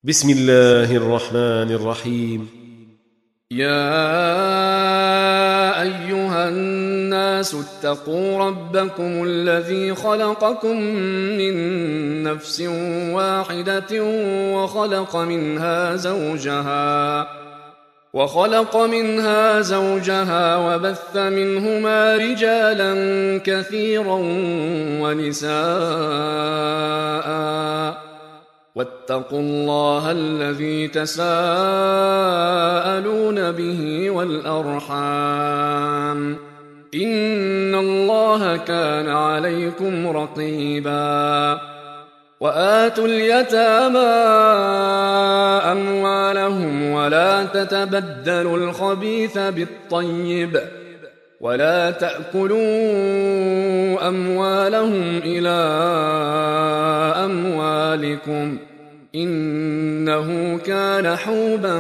بسم الله الرحمن الرحيم. يا أيها الناس اتقوا ربكم الذي خلقكم من نفس واحدة وخلق منها زوجها وبث منهما رجالا كثيرا ونساء واتقوا الله الذي تساءلون به والأرحام إن الله كان عليكم رقيبا وآتوا اليتامى أموالهم ولا تتبدلوا الخبيث بالطيب ولا تأكلوا أموالهم إلى أموالكم إنه كان حوبا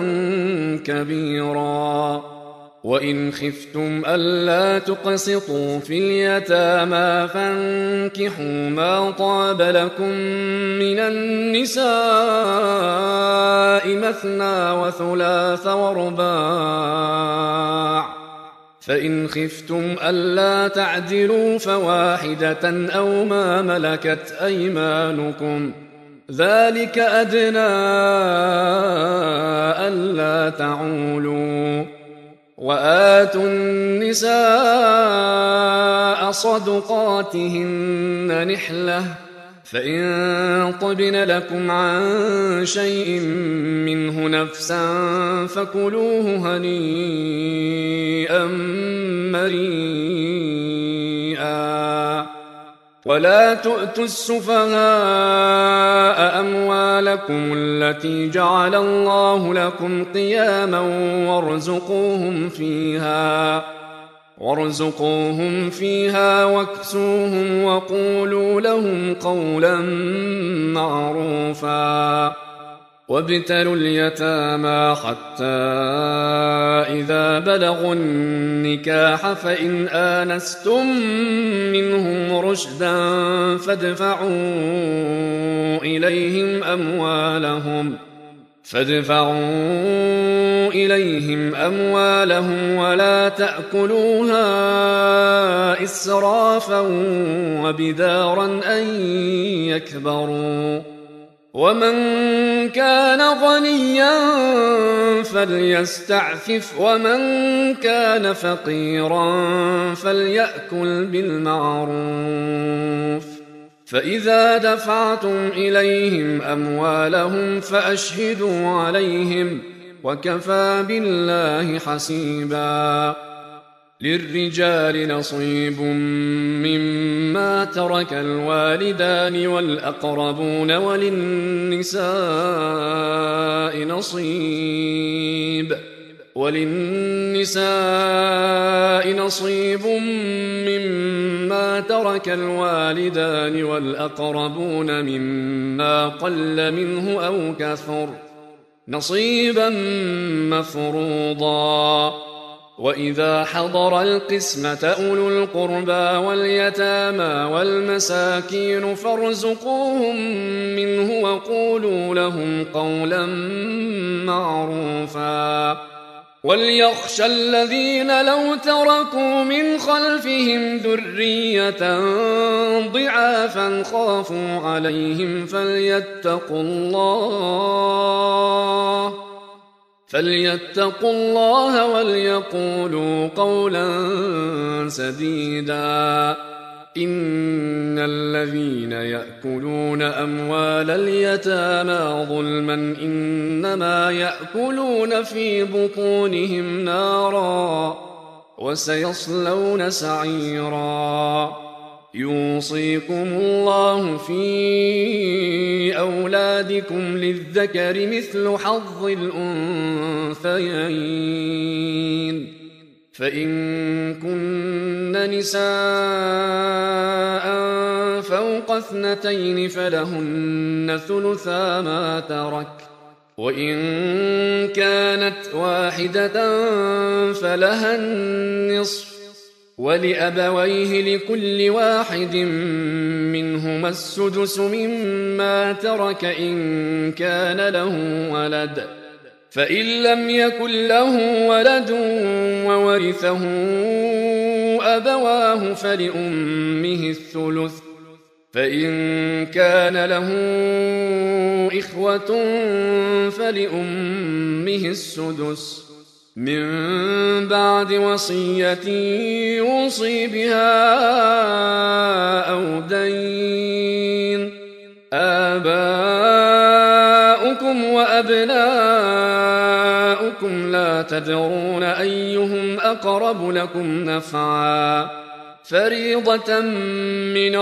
كبيرا وإن خفتم ألا تقسطوا في اليتامى فانكحوا ما طاب لكم من النساء مثنى وثلاث ورباع فإن خفتم ألا تعدلوا فواحدة أو ما ملكت أيمانكم ذلك أدنى ألا تعولوا وآتوا النساء صدقاتهن نحلة فإن طبن لكم عن شيء منه نفسا فكلوه هنيئا مريئا ولا تؤتوا السفهاء أموالكم التي جعل الله لكم قياما وارزقوهم فيها واكسوهم وقولوا لهم قولا معروفا وابتلوا اليتامى حتى إذا بلغوا النكاح فإن آنستم منهم رشدا فادفعوا إليهم أموالهم ولا تأكلوها إسرافا وبدارا أن يكبروا ومن كان غنيا فليستعفف ومن كان فقيرا فليأكل بالمعروف فإذا دفعتم إليهم أموالهم فأشهدوا عليهم وكفى بالله حسيبا للرجال نصيب مما ترك الوالدان والأقربون وللنساء نصيب مما ترك الوالدان والأقربون مما قل منه أو كثر نصيبا مفروضا وإذا حضر القسمة أولو القربى واليتامى والمساكين فارزقوهم منه وقولوا لهم قولا معروفا وليخشى الذين لو تركوا من خلفهم ذرية ضعافا خافوا عليهم فليتقوا الله وليقولوا قولا سديدا إن الذين يأكلون أموال اليتامى ظلما إنما يأكلون في بطونهم نارا وسيصلون سعيرا يوصيكم الله في أولادكم للذكر مثل حظ الأنثيين فإن كن نساء فوق 2 فلهن ثلثا ما ترك وإن كانت واحدة فلها النصف ولأبويه لكل واحد منهما السدس مما ترك إن كان له ولد، فإن لم يكن له ولد وورثه أبواه فلأمه الثلث، فإن كان له إخوة فلأمه السدس من بعد وصية يوصي بها أو دين. آباؤكم وأبناؤكم لا تدرون أيهم أقرب لكم نفعا، فريضة من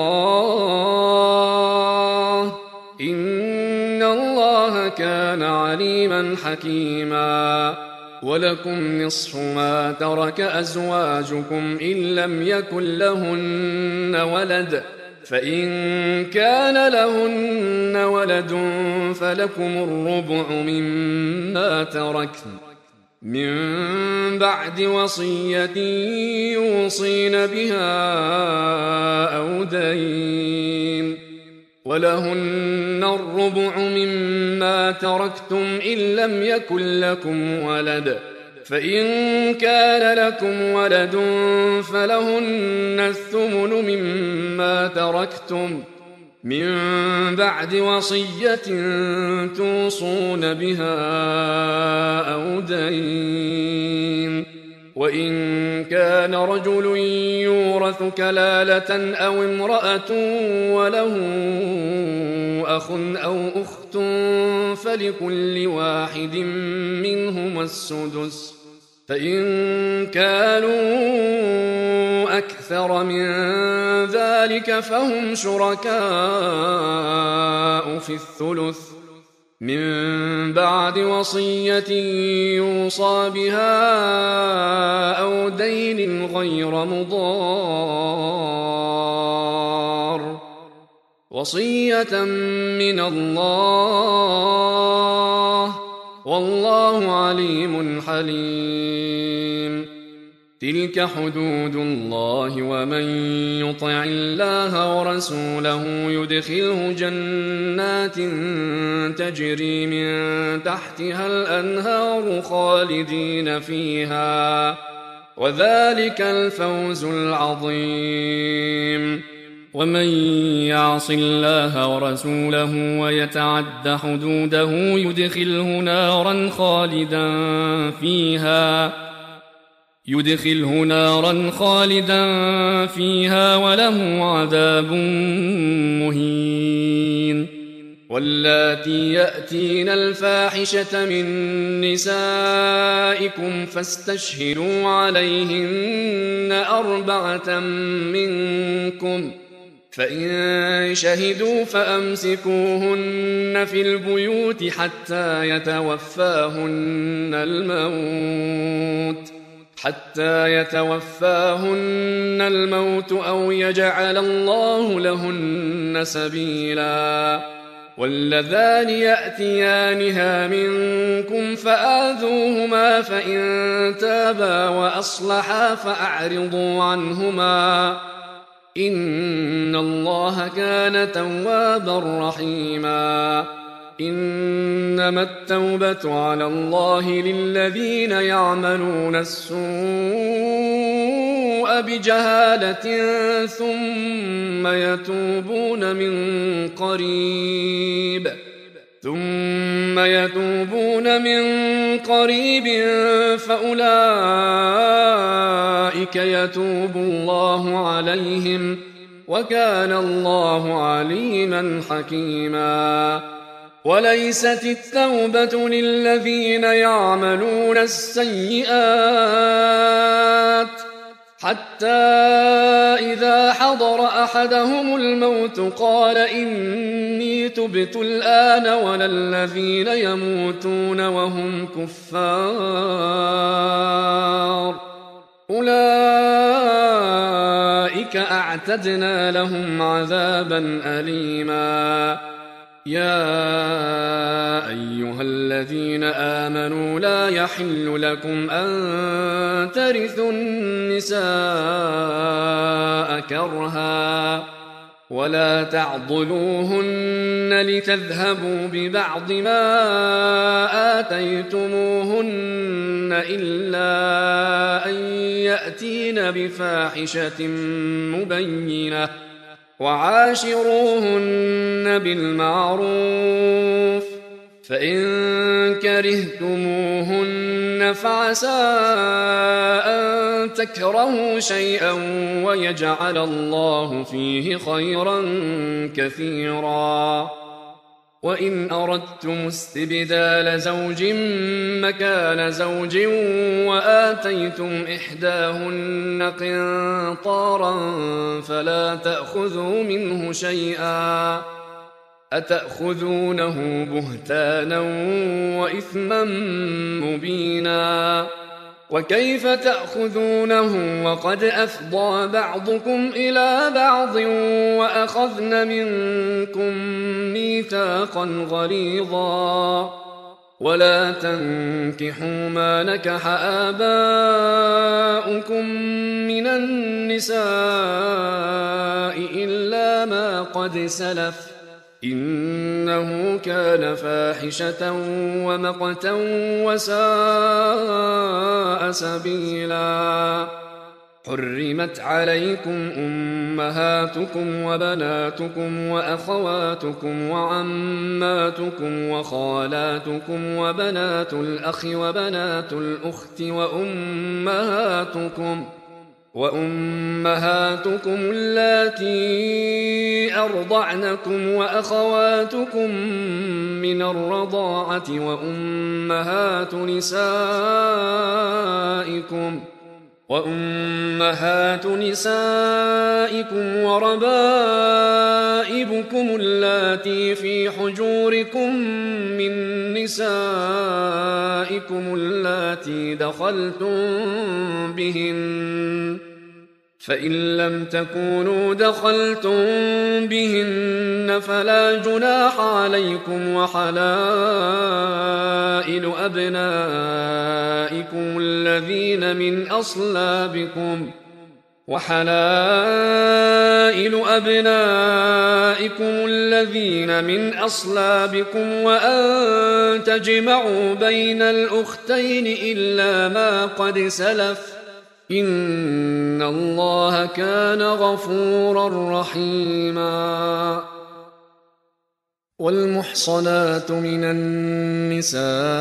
الله، إن الله كان عليما حكيما. ولكم نصف ما ترك أزواجكم إن لم يكن لهن ولد، فإن كان لهن ولد فلكم الربع مما تركن من بعد وصية يوصين بها أو دين. ولهن الربع مما تركتم إن لم يكن لكم ولد، فإن كان لكم ولد فلهن الثمن مما تركتم من بعد وصية توصون بها أو دين. وإن كان رجل يورث كلالة أو امرأة وله أخ أو أخت فلكل واحد منهما السدس، فإن كانوا أكثر من ذلك فهم شركاء في الثلث من بعد وصية يوصى بها أو دين غير مضار، وصية من الله، والله عليم حليم. تلك حدود الله، ومن يطع الله ورسوله يدخله جنات تجري من تحتها الأنهار خالدين فيها، وذلك الفوز العظيم. ومن يعص الله ورسوله ويتعد حدوده يدخله نارا خالدا فيها وله عذاب مهين. واللاتي يأتين الفاحشة من نسائكم فاستشهدوا عليهن 4 منكم، فإن شهدوا فأمسكوهن في البيوت حتى يتوفاهن الموت أو يجعل الله لهن سبيلا. واللذان يأتيانها منكم فآذوهما، فإن تابا وأصلحا فأعرضوا عنهما، إن الله كان توابا رحيما. إنما التوبة على الله للذين يعملون السوء بجهالة ثم يتوبون من قريب فأولئك يتوب الله عليهم، وكان الله عليما حكيما. وليست التوبة للذين يعملون السيئات حتى إذا حضر أحدهم الموت قال إني تبت الآن، ولا الذين يموتون وهم كفار، أولئك أعتدنا لهم عذابا أليما. يا أيها الذين آمنوا لا يحل لكم أن ترثوا النساء كرها ولا تعضلوهن لتذهبوا ببعض ما آتيتموهن إلا أن يأتين بفاحشة مبينة وعاشروهن بالمعروف فإن كرهتموهن فعسى أن تكرهوا شيئا ويجعل الله فيه خيرا كثيرا وإن أردتم استبدال زوج مكان زوج وآتيتم إحداهن قنطارا فلا تأخذوا منه شيئا أتأخذونه بهتانا وإثما مبينا وكيف تأخذونه وقد أفضى بعضكم إلى بعض وأخذن منكم ميثاقا غليظا ولا تنكحوا ما نكح آباؤكم من النساء إلا ما قد سلف إنه كان فاحشة ومقتا وساء سبيلا حرمت عليكم أمهاتكم وبناتكم وأخواتكم وعماتكم وخالاتكم وبنات الأخ وبنات الأخت وأمهاتكم اللاتي أرضعنكم وأخواتكم من الرضاعة وأمهات نسائكم وربائبكم اللاتي في حجوركم من نسائكم اللاتي دخلتم بهن فإن لم تكونوا دخلتم بهن فلا جناح عليكم وحلائل أبنائكم الذين من أصلابكم وأن تجمعوا بين الأختين إلا ما قد سلف إن الله كان غفورا رحيما والمحصنات من النساء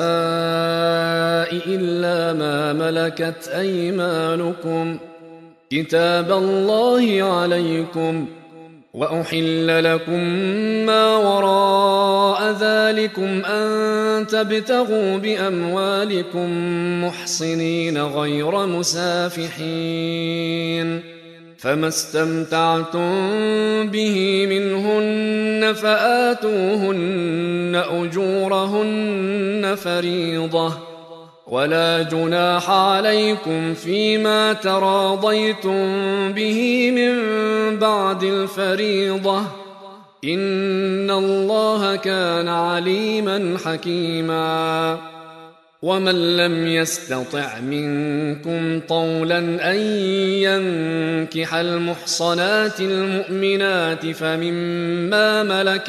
إلا ما ملكت أيمانكم كتاب الله عليكم وأحل لكم ما وراء ذلكم أن تبتغوا بأموالكم محصنين غير مسافحين فما استمتعتم به منهن فآتوهن أجورهن فريضة ولا جناح عليكم فيما تراضيتم به من بعد الفريضة إن الله كان عليما حكيما ومن لم يستطع منكم طولا أن ينكح المحصنات المؤمنات فمما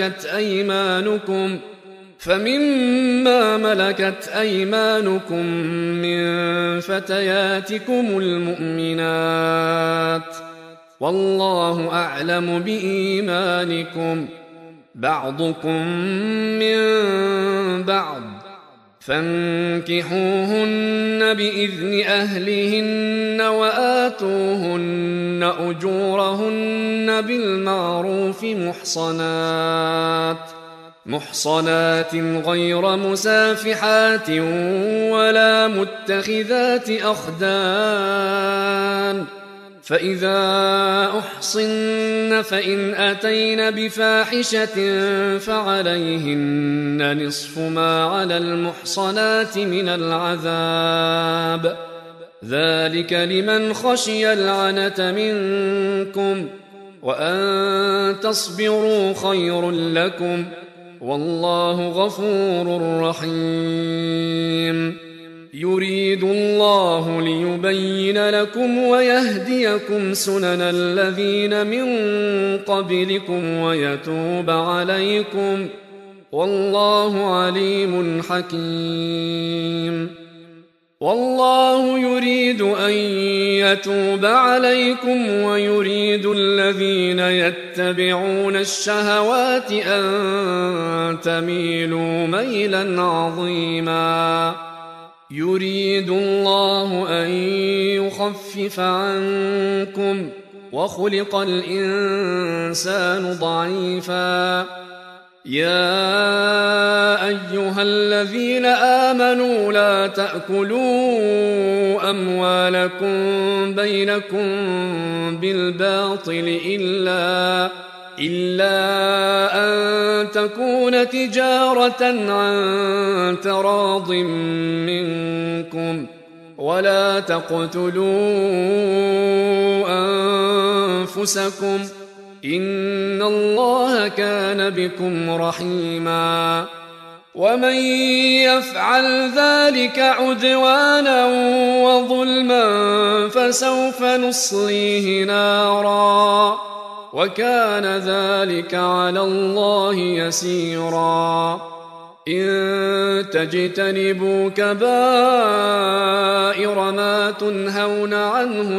ملكت أيمانكم من فتياتكم المؤمنات والله أعلم بإيمانكم بعضكم من بعض فانكحوهن بإذن أهلهن وآتوهن أجورهن بالمعروف محصنات غير مسافحات ولا متخذات أخدان فإذا أحصن فإن أتين بفاحشة فعليهن نصف ما على المحصنات من العذاب ذلك لمن خشي العنة منكم وأن تصبروا خير لكم والله غفور رحيم يريد الله ليبين لكم ويهديكم سنن الذين من قبلكم ويتوب عليكم، والله عليم حكيم. والله يريد أن يتوب عليكم ويريد الذين يتبعون الشهوات أن تميلوا ميلا عظيما. يريد الله أن يخفف عنكم وخلق الإنسان ضعيفا. يا أيها الذين آمنوا لا تأكلوا أموالكم بينكم بالباطل إلا أن تكون تجارة عن تراض منكم، ولا تقتلوا أنفسكم إن الله كان بكم رحيما. ومن يفعل ذلك عدوانا وظلما فسوف نصليه نارا، وكان ذلك على الله يسيرا. إن تجتنبوا كبائر ما تنهون عنه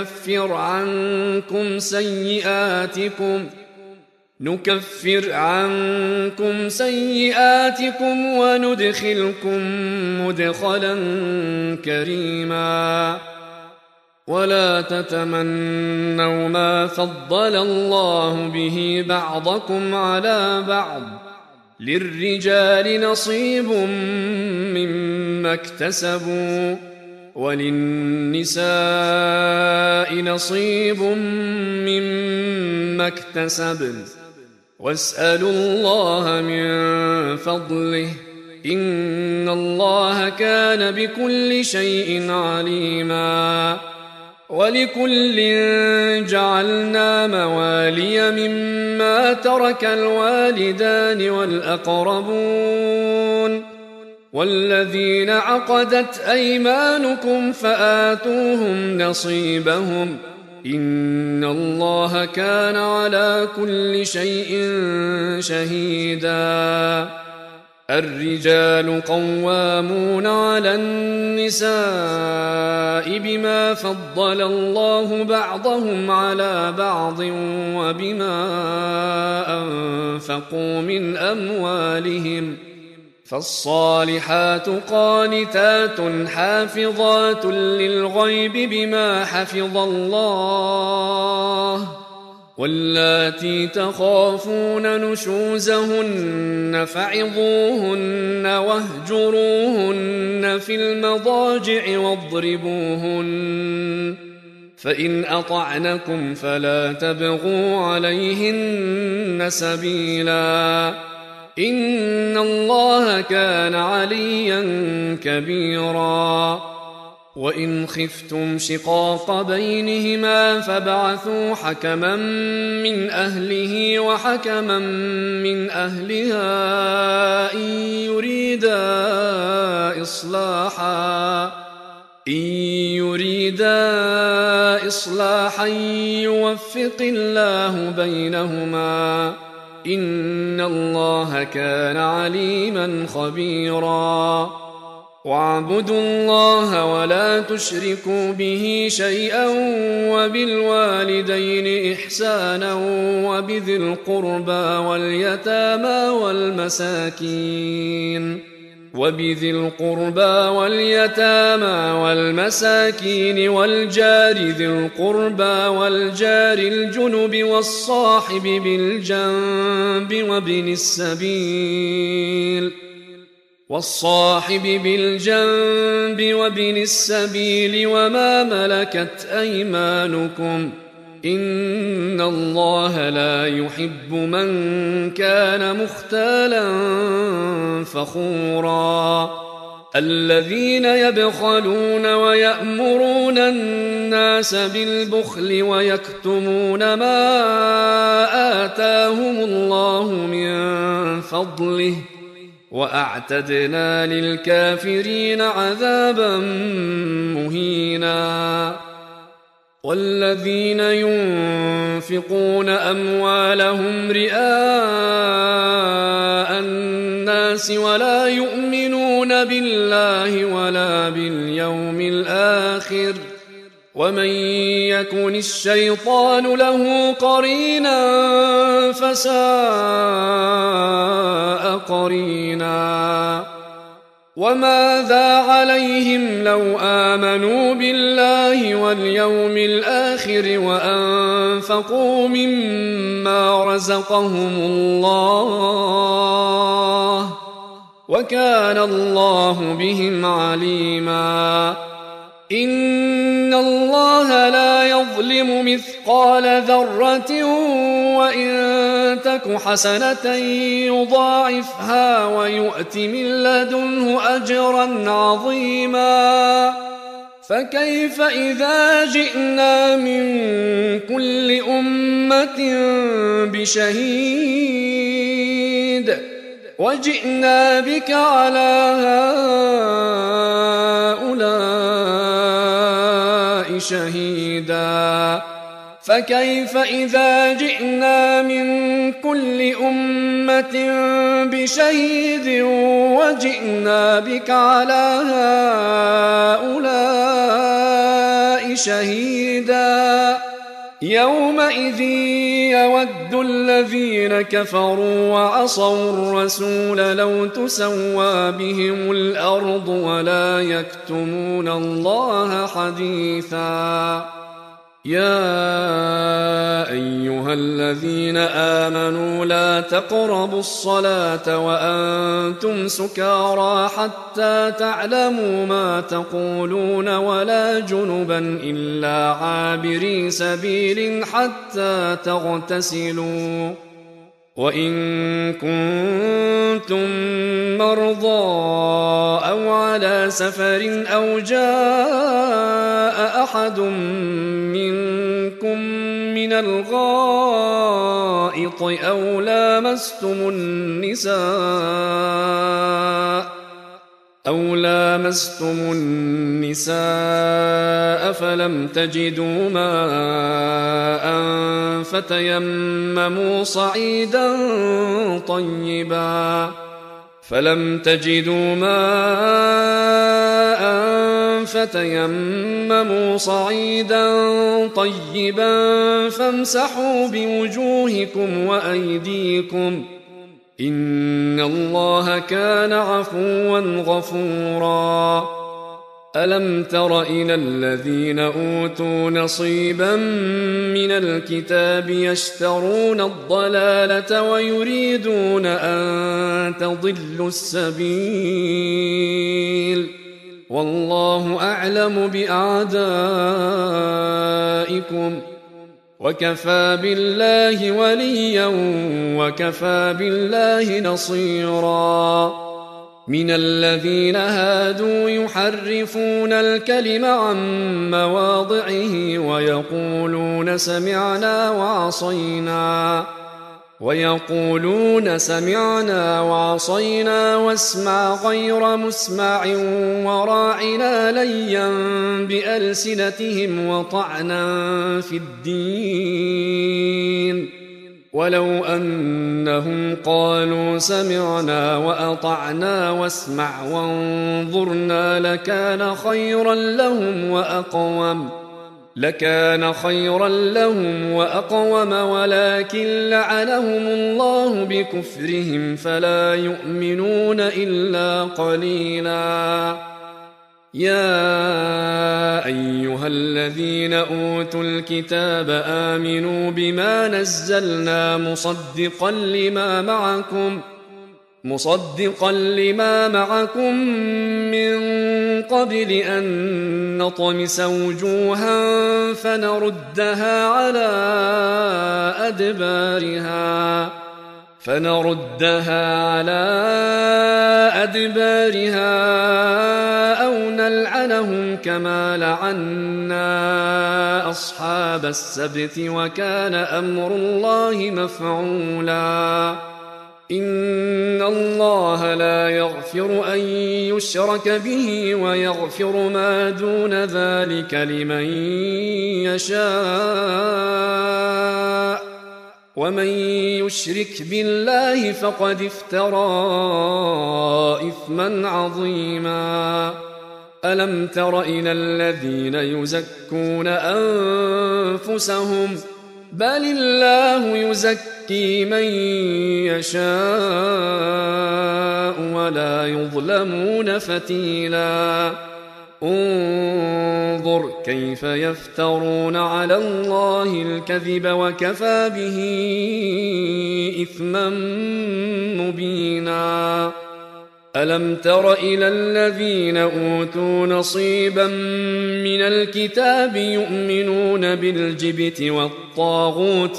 نكفر عنكم سيئاتكم وندخلكم مدخلا كريما. ولا تتمنوا ما فضل الله به بعضكم على بعض، للرجال نصيب مما اكتسبوا وللنساء نصيب مما اكتسبن، واسألوا الله من فضله إن الله كان بكل شيء عليما. ولكل جعلنا موالي مما ترك الوالدان والأقربون والذين عقدت أيمانكم فآتوهم نصيبهم إن الله كان على كل شيء شهيدا. الرجال قوامون على النساء بما فضل الله بعضهم على بعض وبما أنفقوا من أموالهم، فالصالحات قانتات حافظات للغيب بما حفظ الله، واللاتي تخافون نشوزهن فعظوهن واهجروهن في المضاجع واضربوهن، فإن أطعنكم فلا تبغوا عليهن سبيلا إن الله كان عليا كبيرا. وإن خفتم شقاق بينهما فابعثوا حكما من أهله وحكما من أهلها إن يريدا إصلاحا يوفق الله بينهما إن الله كان عليما خبيرا. واعبدوا الله ولا تشركوا به شيئا وبالوالدين إحسانا وبذي القربى واليتامى والمساكين والجار ذي القربى والجار الجنب والصاحب بالجنب وابن السبيل وما ملكت أيمانكم إن الله لا يحب من كان مختالا فخورا. الذين يبخلون ويأمرون الناس بالبخل ويكتمون ما آتاهم الله من فضله وأعتدنا للكافرين عذابا مهينا. والذين ينفقون أموالهم رئاء الناس ولا يؤمنون بالله ولا باليوم الآخر ومن يكن الشيطان له قرينا فساء قرينا. وماذا عليهم لو آمنوا بالله واليوم الآخر وأنفقوا مما رزقهم الله وكان الله بهم عليما. إن الله لا يظلم مثقال ذرة وإن تك حسنة يضاعفها ويؤت من لدنه أجرا عظيما. فكيف إذا جئنا من كل أمة بشهيد وجئنا بك على هؤلاء شهيدا. فكيف إذا جئنا من كل أمة بشهيد وجئنا بك على هؤلاء شهيدا. يومئذ يود الذين كفروا وعصوا الرسول لو تسوى بهم الأرض ولا يكتمون الله حديثا. يا أيها الذين آمنوا لا تقربوا الصلاة وأنتم سكارى حتى تعلموا ما تقولون ولا جنبا إلا عابري سبيل حتى تغتسلوا. وإن كنتم مرضى أو على سفر أو جاء أحد منكم من الغائط أو لامستم النساء فلم تجدوا ماء فتيمموا صعيدا طيبا فامسحوا بوجوهكم وأيديكم إن الله كان عفوا غفورا. ألم تر إلى الذين أوتوا نصيبا من الكتاب يشترون الضلالة ويريدون أن تضلوا السبيل والله أعلم بأعدائكم وكفى بالله وليا وكفى بالله نصيرا. من الذين هادوا يحرفون الكلم عن مواضعه ويقولون سمعنا وعصينا واسمع غير مسمع وراعنا ليا بألسنتهم وطعنا في الدين ولو أنهم قالوا سمعنا وأطعنا واسمع وانظرنا لكان خيرا لهم وأقوم ولكن لعنهم الله بكفرهم فلا يؤمنون إلا قليلا. يا أيها الذين أوتوا الكتاب آمنوا بما نزلنا مصدقا لما معكم من قبل أن نطمس وجوها فنردها على أدبارها أو نلعنهم كما لعنا أصحاب السبت وكان أمر الله مفعولا. إن الله لا يغفر أن يشرك به ويغفر ما دون ذلك لمن يشاء، ومن يشرك بالله فقد افترى إثما عظيما. ألم تر إلى الذين يزكون أنفسهم بل الله يزكي من يشاء ولا يظلمون فتيلا. انظر كيف يفترون على الله الكذب وكفى به إثما مبينا. ألم تر إلى الذين أوتوا نصيبا من الكتاب يؤمنون بالجبت والطاغوت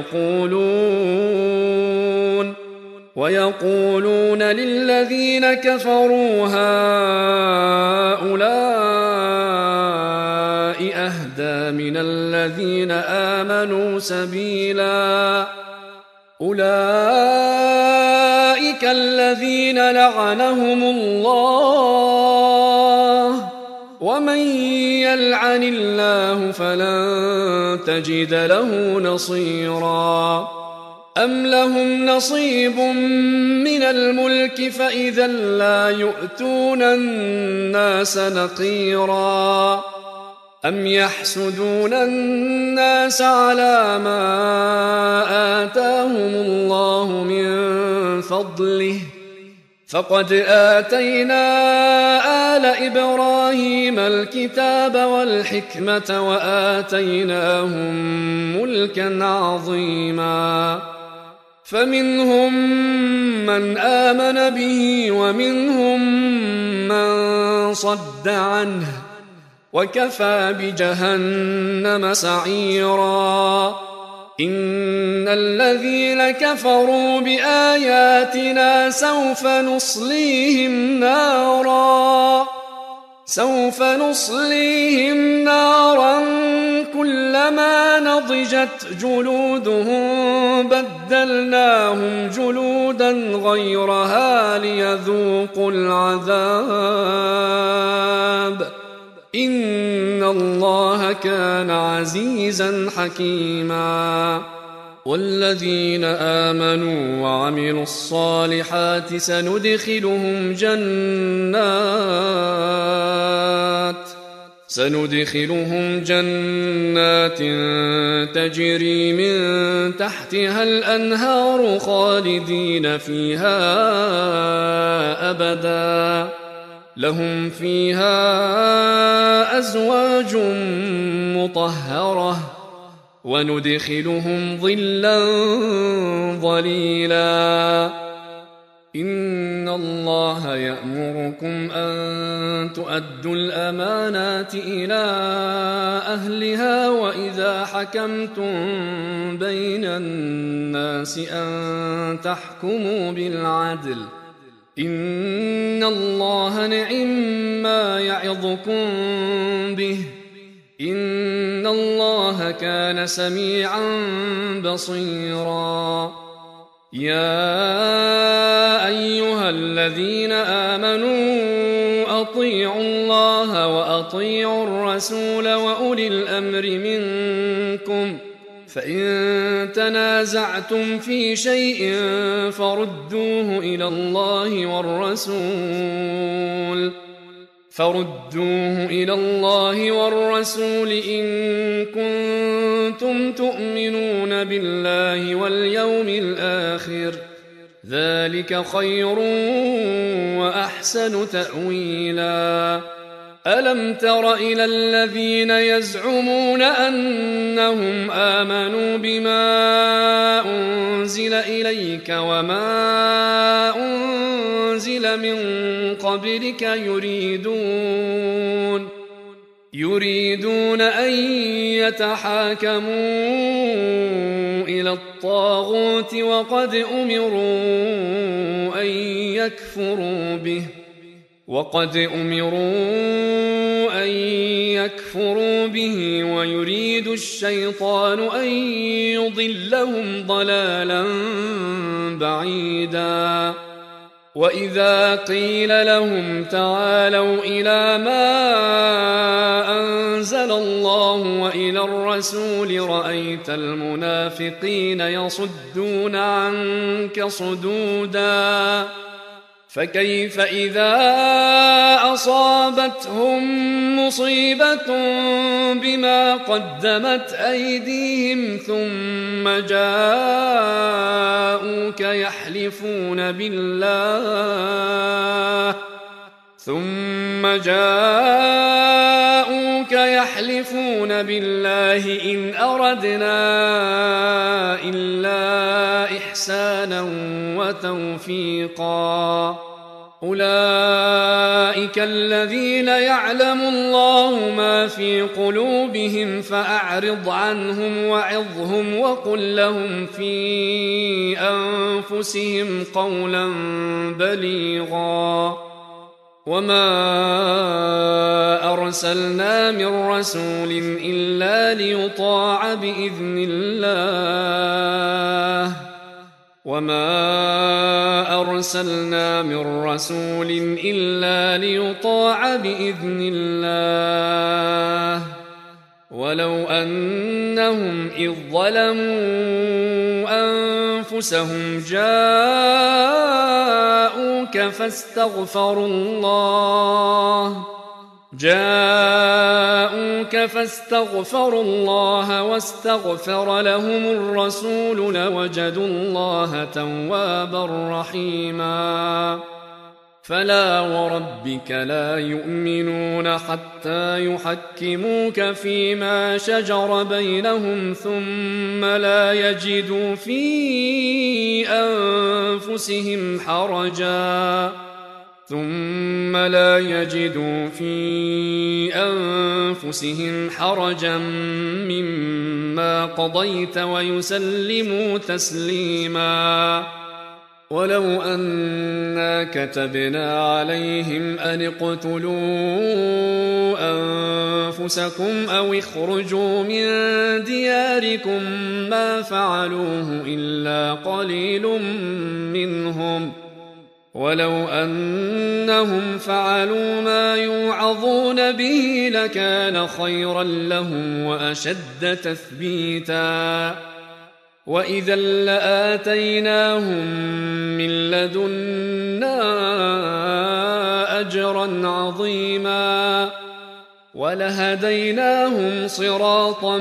ويقولون للذين كفروا هؤلاء أهدى من الذين آمنوا سبيلا. أولئك الذين لعنهم الله، ومن يلعن الله فلن تجد له نصيرا. أم لهم نصيب من الملك فإذا لا يؤتون الناس نقيرا. أم يحسدون الناس على ما آتاهم الله من فضله، فقد آتينا آل إبراهيم الكتاب والحكمة وآتيناهم ملكا عظيما. فمنهم من آمن به ومنهم من صد عنه، وكفى بجهنم سعيرا. إن الذين كفروا بآياتنا سوف نصليهم نارا كلما نضجت جلودهم بدلناهم جلودا غيرها ليذوقوا العذاب. إن الله كان عزيزا حكيما. والذين آمنوا وعملوا الصالحات سندخلهم جنات تجري من تحتها الأنهار خالدين فيها أبدا، لهم فيها أزواج مطهرة، وندخلهم ظلا ظليلا. إن الله يأمركم أن تؤدوا الأمانات إلى أهلها وإذا حكمتم بين الناس أن تحكموا بالعدل. إن الله نعما يعظكم به، إن الله كان سميعا بصيرا. يا أيها الذين آمنوا أطيعوا الله وأطيعوا الرسول وأولي الأمر منكم، فإن تنازعتم في شيء فردوه إلى الله والرسول إن كنتم تؤمنون بالله واليوم الآخر، ذلك خير وأحسن تأويلا. ألم تر إلى الذين يزعمون أنهم آمنوا بما أنزل إليك وما أنزل من قبلك يريدون أن يتحاكموا إلى الطاغوت وقد أمروا أن يكفروا به ويريد الشيطان أن يضلهم ضلالا بعيدا وإذا قيل لهم تعالوا إلى ما أنزل الله وإلى الرسول رأيت المنافقين يصدون عنك صدودا فكيف إذا أصابتهم مصيبة بما قدمت أيديهم ثم جاءوك يحلفون بالله إن أردنا إلا إحسانا وتوفيقا أولئك الذين يعلم الله ما في قلوبهم فأعرض عنهم وعظهم وقل لهم في أنفسهم قولا بليغا وما أرسلنا من رسول إلا ليطاع بإذن الله ولو أنهم إذ ظلموا أنفسهم جاءوك فاستغفروا الله واستغفر لهم الرسول لوجدوا الله توابا رحيما فلا وربك لا يؤمنون حتى يحكموك فيما شجر بينهم ثم لا يجدوا في أنفسهم حرجا مما قضيت ويسلموا تسليما ولو أنا كتبنا عليهم أن اقتلوا أنفسكم أو اخرجوا من دياركم ما فعلوه إلا قليل منهم ولو أنهم فعلوا ما يوعظون به لكان خيرا لهم وأشد تثبيتا وإذا لآتيناهم من لدنا أجرا عظيما ولهديناهم صراطا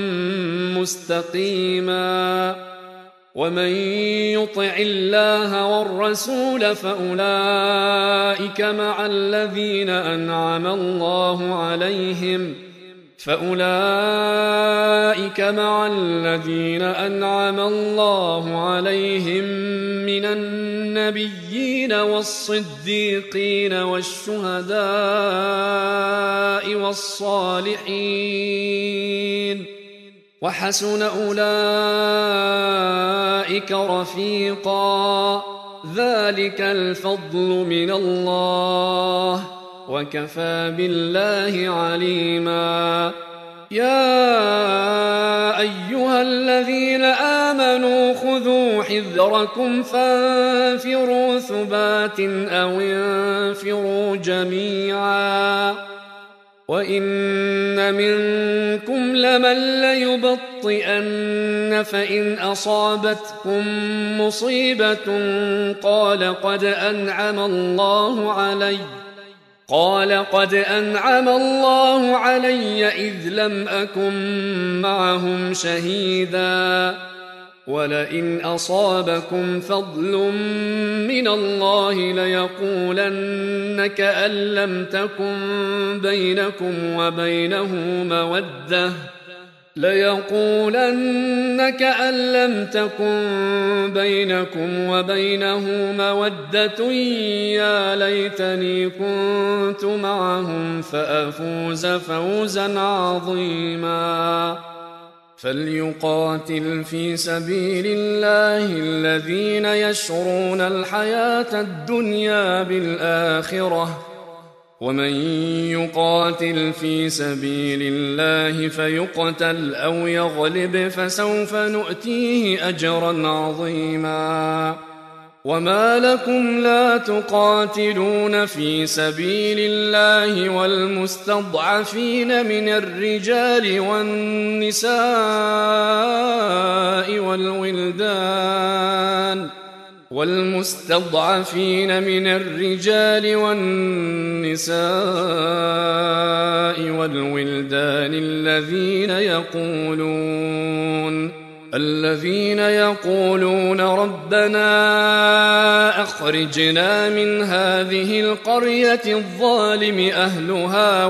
مستقيما ومن يطع الله والرسول فأولئك مع الذين أنعم الله عليهم من النبيين والصديقين والشهداء والصالحين وحسن أولئك رفيقا ذلك الفضل من الله وكفى بالله عليما يا أيها الذين آمنوا خذوا حذركم فانفروا ثبات أو انفروا جميعا وإن منكم لمن ليبطئن فإن أصابتكم مصيبة قال قد أنعم الله علي إذ لم أكن معهم شهيدا ولئن أصابكم فضل من الله ليقولن كأن لم تكن بينكم وبينه مودة يا ليتني كنت معهم فأفوز فوزا عظيما فليقاتل في سبيل الله الذين يشرون الحياة الدنيا بالآخرة ومن يقاتل في سبيل الله فيقتل أو يغلب فسوف نؤتيه أجرا عظيما وما لكم لا تقاتلون في سبيل الله والمستضعفين من الرجال والنساء الذين يقولون ربنا أخرجنا من هذه القرية الظالم أهلها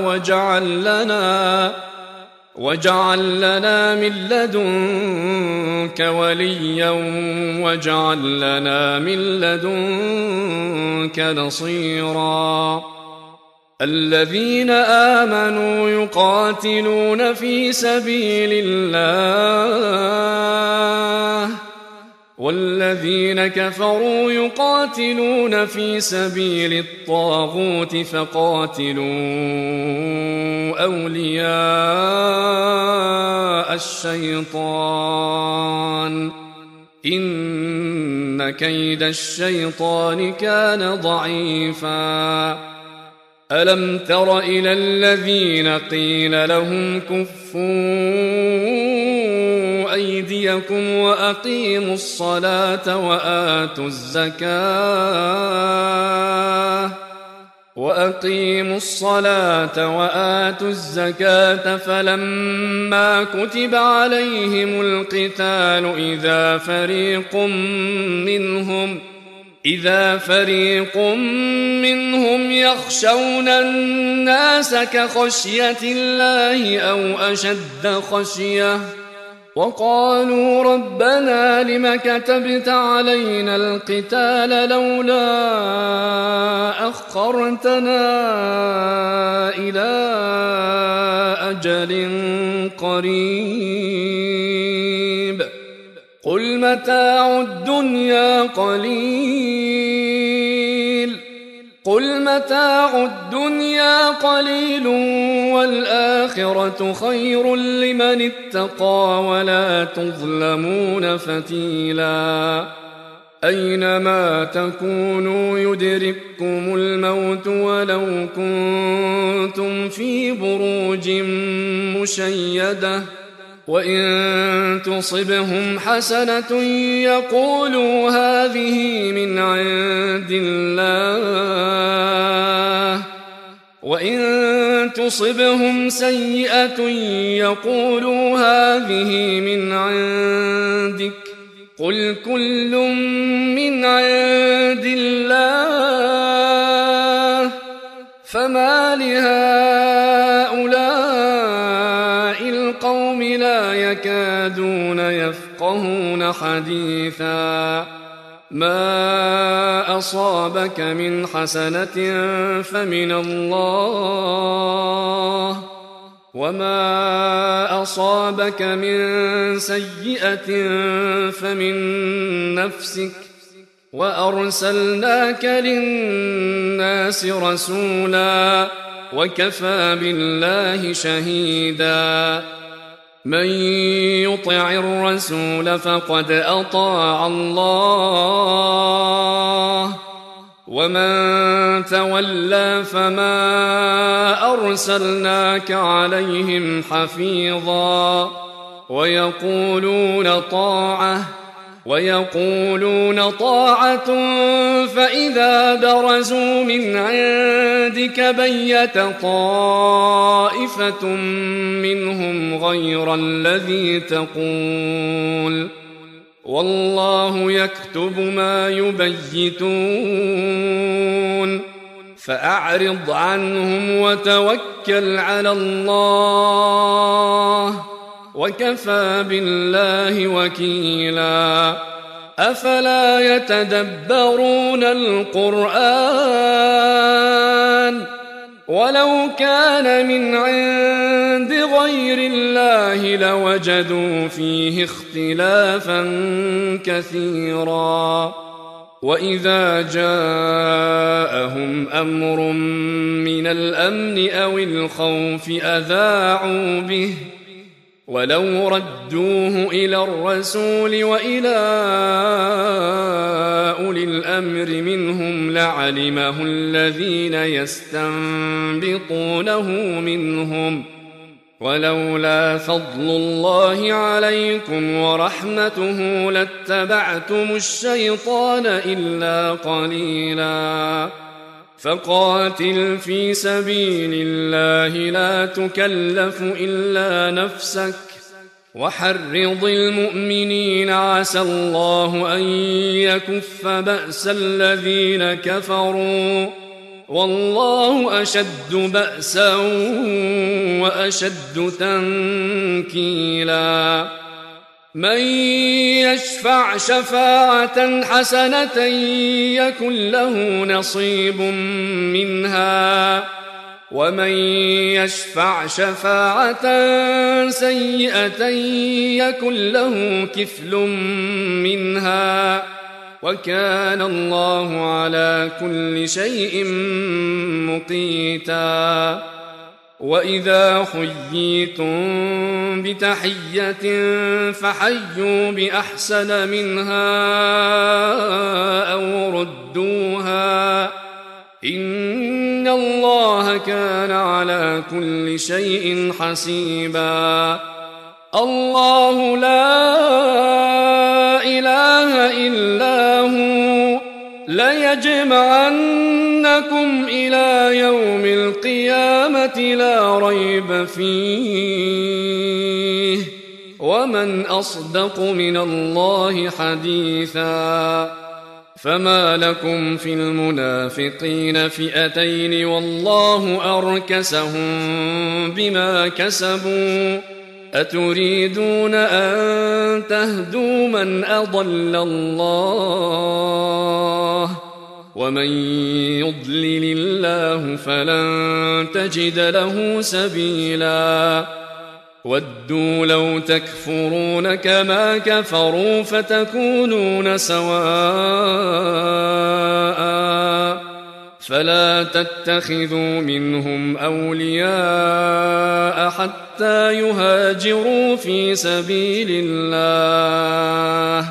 واجعل لنا من لدنك وليا واجعل لنا من لدنك نصيرا الذين آمنوا يقاتلون في سبيل الله والذين كفروا يقاتلون في سبيل الطاغوت فقاتلوا أولياء الشيطان إن كيد الشيطان كان ضعيفا ألم تر إلى الذين قيل لهم كفوا أيديكم وأقيموا الصلاة وآتوا الزكاة فلما كتب عليهم القتال إذا فريق منهم يخشون الناس كخشية الله أو أشد خشية وقالوا ربنا لم كتبت علينا القتال لولا أخرتنا إلى أجل قريب قل متاع الدنيا قليل والآخرة خير لمن اتقى ولا تظلمون فتيلا أينما تكونوا يدرككم الموت ولو كنتم في بروج مشيدة وإن تصبهم حسنة يقولوا هذه من عند الله وإن تصبهم سيئة يقولوا هذه من عندك قل كل من عند الله فما لهؤلاء القوم لا يكادون يفقهون حديثا ما أصابك من حسنة فمن الله وما أصابك من سيئة فمن نفسك وأرسلناك للناس رسولا وكفى بالله شهيدا من يطع الرسول فقد أطاع الله ومن تولى فما أرسلناك عليهم حفيظا ويقولون طاعة فإذا برزوا من عندك بيت طائفة منهم غير الذي تقول والله يكتب ما يبيتون فأعرض عنهم وتوكل على الله وكفى بالله وكيلا أفلا يتدبرون القرآن ولو كان من عند غير الله لوجدوا فيه اختلافا كثيرا وإذا جاءهم أمر من الأمن أو الخوف ولو ردوه إلى الرسول وإلى أولي الأمر منهم لعلمه الذين يستنبطونه منهم، ولولا فضل الله عليكم ورحمته لاتبعتم الشيطان إلا قليلا. فقاتل في سبيل الله لا تكلف إلا نفسك وحرض المؤمنين عسى الله أن يكف بأس الذين كفروا والله أشد بأسا وأشد تنكيلا. من يشفع شفاعة حسنة يكن له نصيب منها ومن يشفع شفاعة سيئة يكن له كفل منها وكان الله على كل شيء مقيتا. وإذا حييتم بتحية فحيوا بأحسن منها أو ردوها إن الله كان على كل شيء حسيبا. الله لا إله إلا هو ليجمعنكم إلى يوم القيامة لا ريب فيه ومن أصدق من الله حديثا. فما لكم في المنافقين فئتين والله أركسهم بما كسبوا أتريدون أن تهدوا من أضل الله ومن يضلل الله فلن تجد له سبيلا. ودوا لو تكفرون كما كفروا فتكونون سواء فلا تتخذوا منهم أولياء حتى يهاجروا في سبيل الله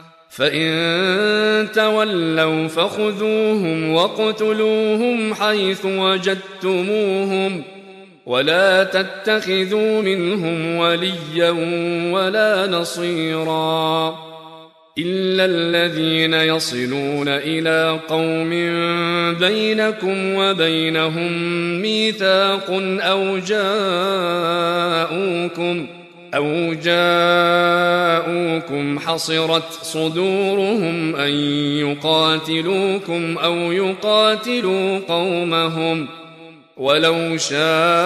فإن تولوا فخذوهم واقتلوهم حيث وجدتموهم ولا تتخذوا منهم وليا ولا نصيرا إلا الذين يصلون إلى قوم بينكم وبينهم ميثاق أو جاءوكم حصرت صدورهم أن يقاتلوكم أو يقاتلوا قومهم ولو شاء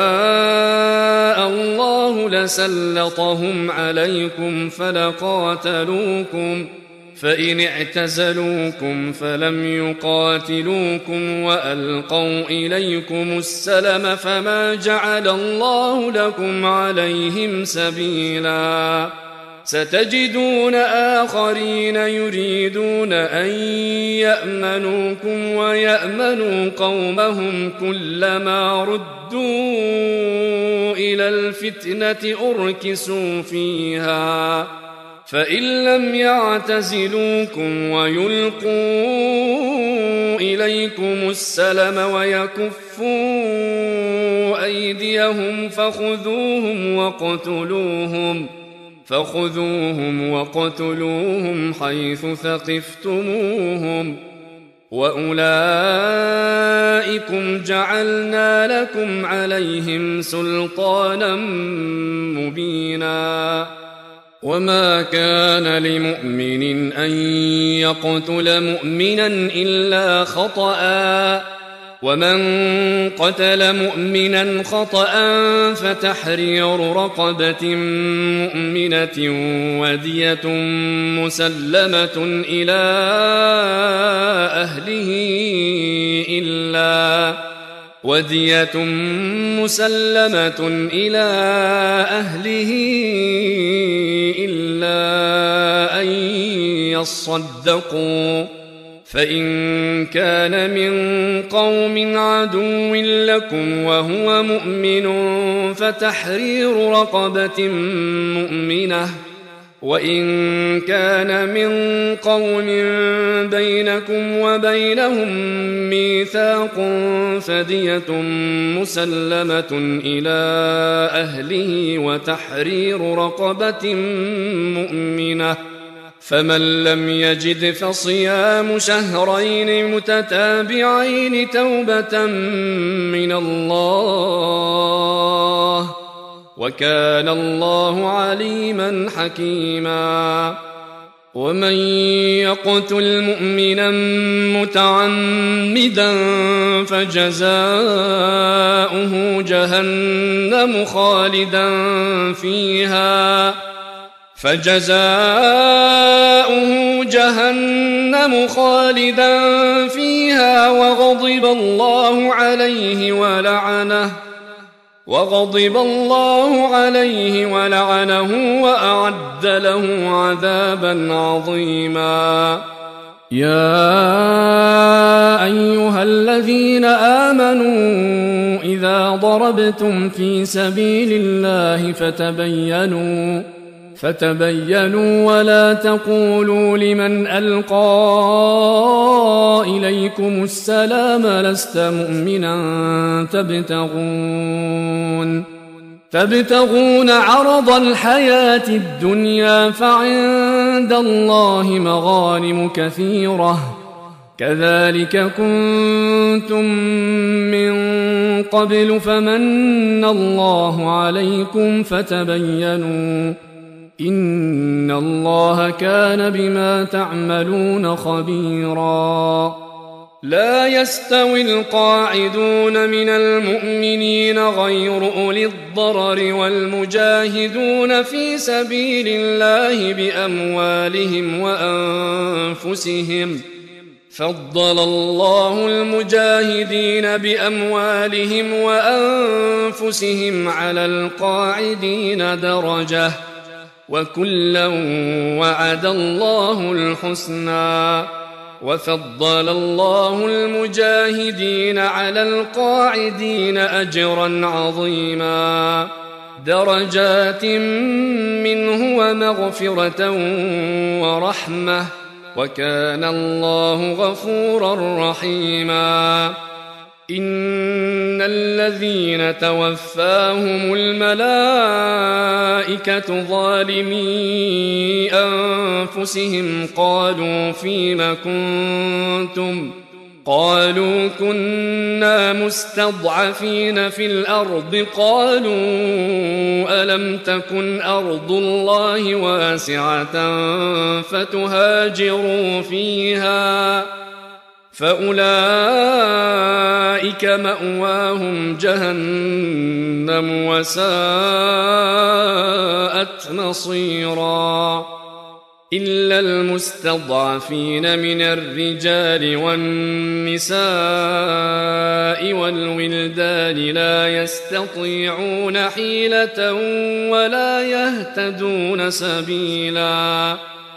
الله لسلطهم عليكم فلقاتلوكم فإن اعتزلوكم فلم يقاتلوكم وألقوا إليكم السلم فما جعل الله لكم عليهم سبيلا. ستجدون آخرين يريدون أن يأمنوكم ويأمنوا قومهم كلما ردوا إلى الفتنة أركسوا فيها فإن لم يعتزلوكم ويلقوا إليكم السلم ويكفوا أيديهم فخذوهم وقتلوهم حيث ثقفتموهم وأولئكم جعلنا لكم عليهم سلطانا مبينا. وما كان لمؤمن أن يقتل مؤمنا إلا خطأ ومن قتل مؤمنا خطأ فتحرير رقبة مؤمنة ودية مسلمة إلى أهله إلا أن يصدقوا فإن كان من قوم عدو لكم وهو مؤمن فتحرير رقبة مؤمنة، وإن كان من قوم بينكم وبينهم ميثاق فدية مسلمة إلى أهله وتحرير رقبة مؤمنة، فمن لم يجد فصيام شهرين متتابعين توبة من الله، وكان الله عليما حكيما. ومن يقتل مؤمنا متعمدا فجزاؤه جهنم خالدا فيها وغضب الله عليه ولعنه وأعد له عذابا عظيما. يا أيها الذين آمنوا إذا ضربتم في سبيل الله فتبينوا ولا تقولوا لمن ألقى إليكم السلام لست مؤمنا تبتغون عرض الحياة الدنيا فعند الله مغانم كثيرة كذلك كنتم من قبل فمن الله عليكم فتبينوا إن الله كان بما تعملون خبيرا. لا يستوي القاعدون من المؤمنين غير أولي الضرر والمجاهدون في سبيل الله بأموالهم وأنفسهم، فضل الله المجاهدين بأموالهم وأنفسهم على القاعدين درجة، وكلا وعد الله الحسنى، وفضل الله المجاهدين على القاعدين أجرا عظيما، درجات منه ومغفرة ورحمة، وكان الله غفورا رحيما. إن الذين توفاهم الملائكة ظالمي أنفسهم قالوا فيم كنتم؟ قالوا كنا مستضعفين في الأرض. قالوا ألم تكن أرض الله واسعة فتهاجروا فيها؟ فأولئك مأواهم جهنم وساءت مصيرا. إلا المستضعفين من الرجال والنساء والولدان لا يستطيعون حيلة ولا يهتدون سبيلا،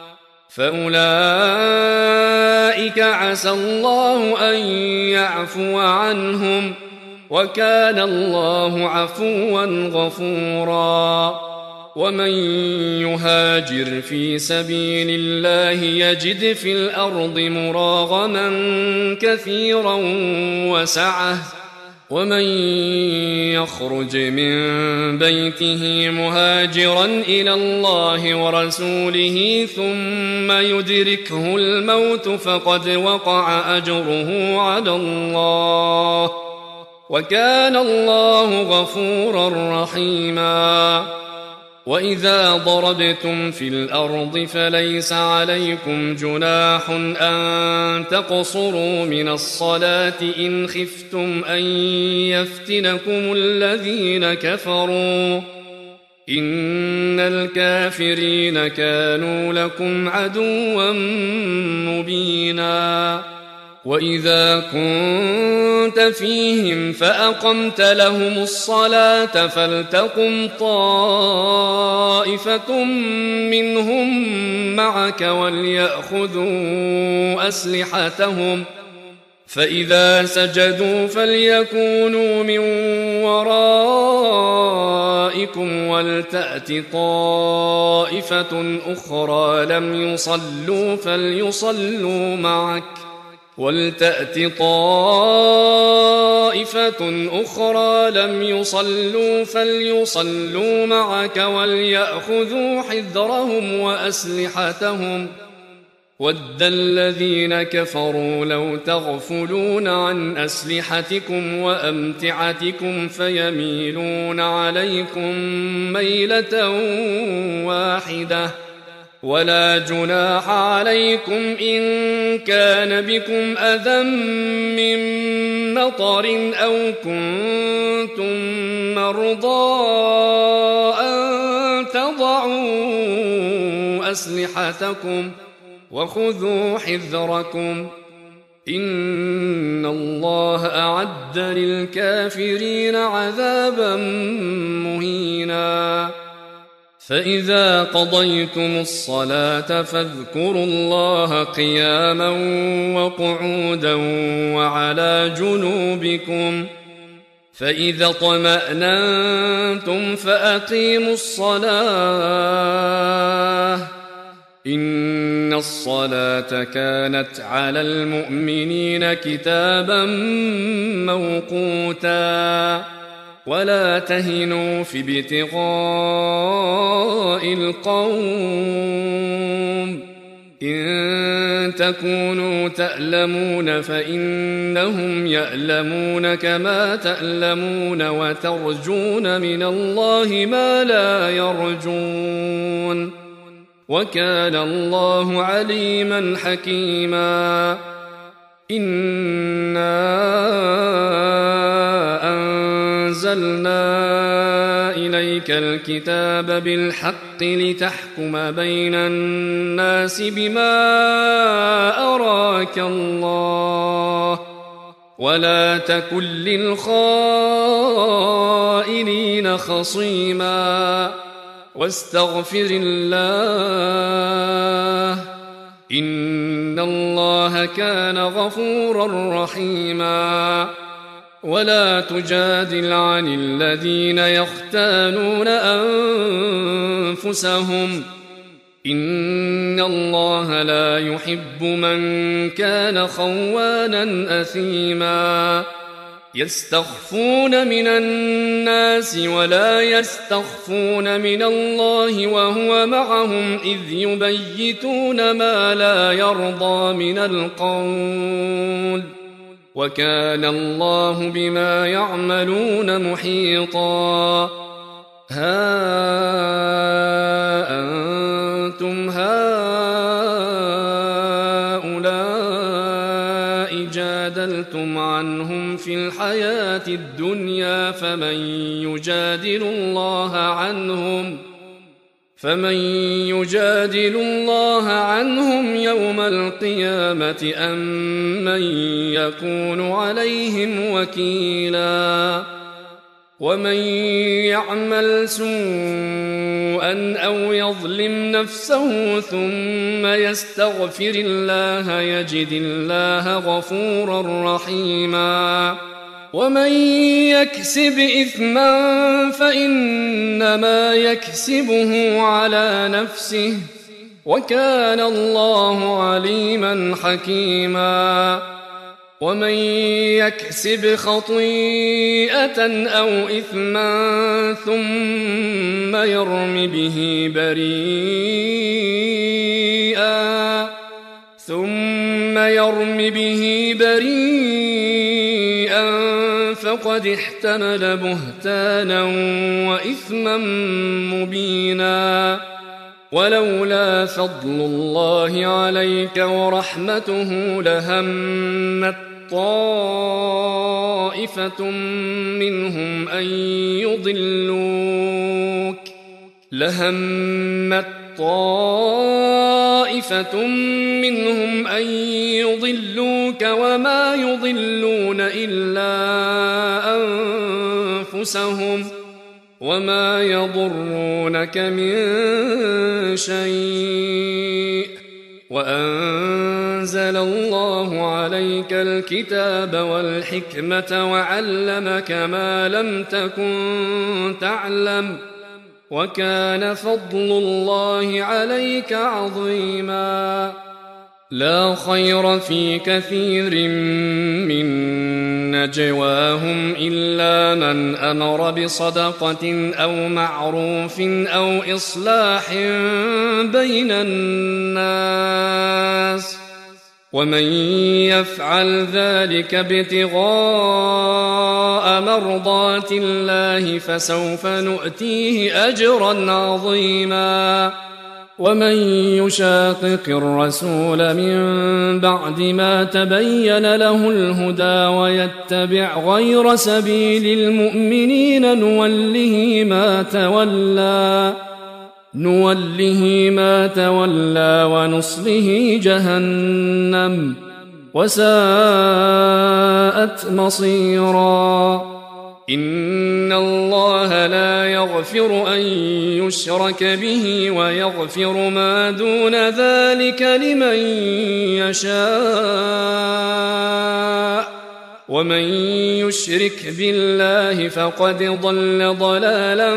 فأولئك عسى الله أن يعفو عنهم، وكان الله عفوا غفورا. ومن يهاجر في سبيل الله يجد في الأرض مراغما كثيرا وسعة، ومن يخرج من بيته مهاجرا إلى الله ورسوله ثم يدركه الموت فقد وقع أجره على الله، وكان الله غفورا رحيما. وإذا ضربتم في الأرض فليس عليكم جناح أن تقصروا من الصلاة إن خفتم أن يفتنكم الذين كفروا، إن الكافرين كانوا لكم عدوا مبينا. وإذا كنت فيهم فأقمت لهم الصلاة فلتقم طائفة منهم معك وليأخذوا أسلحتهم فإذا سجدوا فليكونوا من ورائكم ولتأت طائفة أخرى لم يصلوا فليصلوا معك وليأخذوا حذرهم وأسلحتهم ود الذين كفروا لو تغفلون عن أسلحتكم وأمتعتكم فيميلون عليكم ميلة واحدة ولا جناح عليكم إن كان بكم أذى من مطر أو كنتم مرضى أن تضعوا أسلحتكم وخذوا حذركم إن الله أعد للكافرين عذابا مهينا فإذا قضيتم الصلاة فاذكروا الله قياما وقعودا وعلى جنوبكم فإذا اطمأننتم فأقيموا الصلاة إن الصلاة كانت على المؤمنين كتابا موقوتا ولا تهنوا في ابتغاء القوم إن تكونوا تألمون فإنهم يألمون كما تألمون وترجون من الله ما لا يرجون وكان الله عليما حكيما إنا أنزلنا إليك الكتاب بالحق لتحكم بين الناس بما أراك الله ولا تكن للخائنين خصيما واستغفر الله إن الله كان غفورا رحيما ولا تجادل عن الذين يختانون أنفسهم إن الله لا يحب من كان خوانا أثيما يستخفون من الناس ولا يستخفون من الله وهو معهم إذ يبيتون ما لا يرضى من القول وكان الله بما يعملون محيطا ها أنتم هؤلاء جادلتم عنهم في الحياة الدنيا فمن يجادل الله عنهم يوم القيامة أم من يكون عليهم وكيلا ومن يعمل سوءا أو يظلم نفسه ثم يستغفر الله يجد الله غفورا رحيما ومن يكسب إثما فإنما يكسبه على نفسه وكان الله عليما حكيما ومن يكسب خطيئة أو إثما ثم يرم به بريئا فقد احتمل بهتانا وإثما مبينا ولولا فضل الله عليك ورحمته لهمت طائفة منهم أن طائفة منهم أن يضلوك وما يضلون إلا أنفسهم وما يضرونك من شيء وأنزل الله عليك الكتاب والحكمة وعلمك ما لم تكن تعلم وكان فضل الله عليك عظيما لا خير في كثير من نجواهم إلا من أمر بصدقة أو معروف أو إصلاح بين الناس ومن يفعل ذلك ابتغاء مرضات الله فسوف نؤتيه أجرا عظيما ومن يشاقق الرسول من بعد ما تبين له الهدى ويتبع غير سبيل المؤمنين نوله ما تولى ونصله جهنم وساءت مصيرا إن الله لا يغفر أن يشرك به ويغفر ما دون ذلك لمن يشاء ومن يشرك بالله فقد ضل ضلالا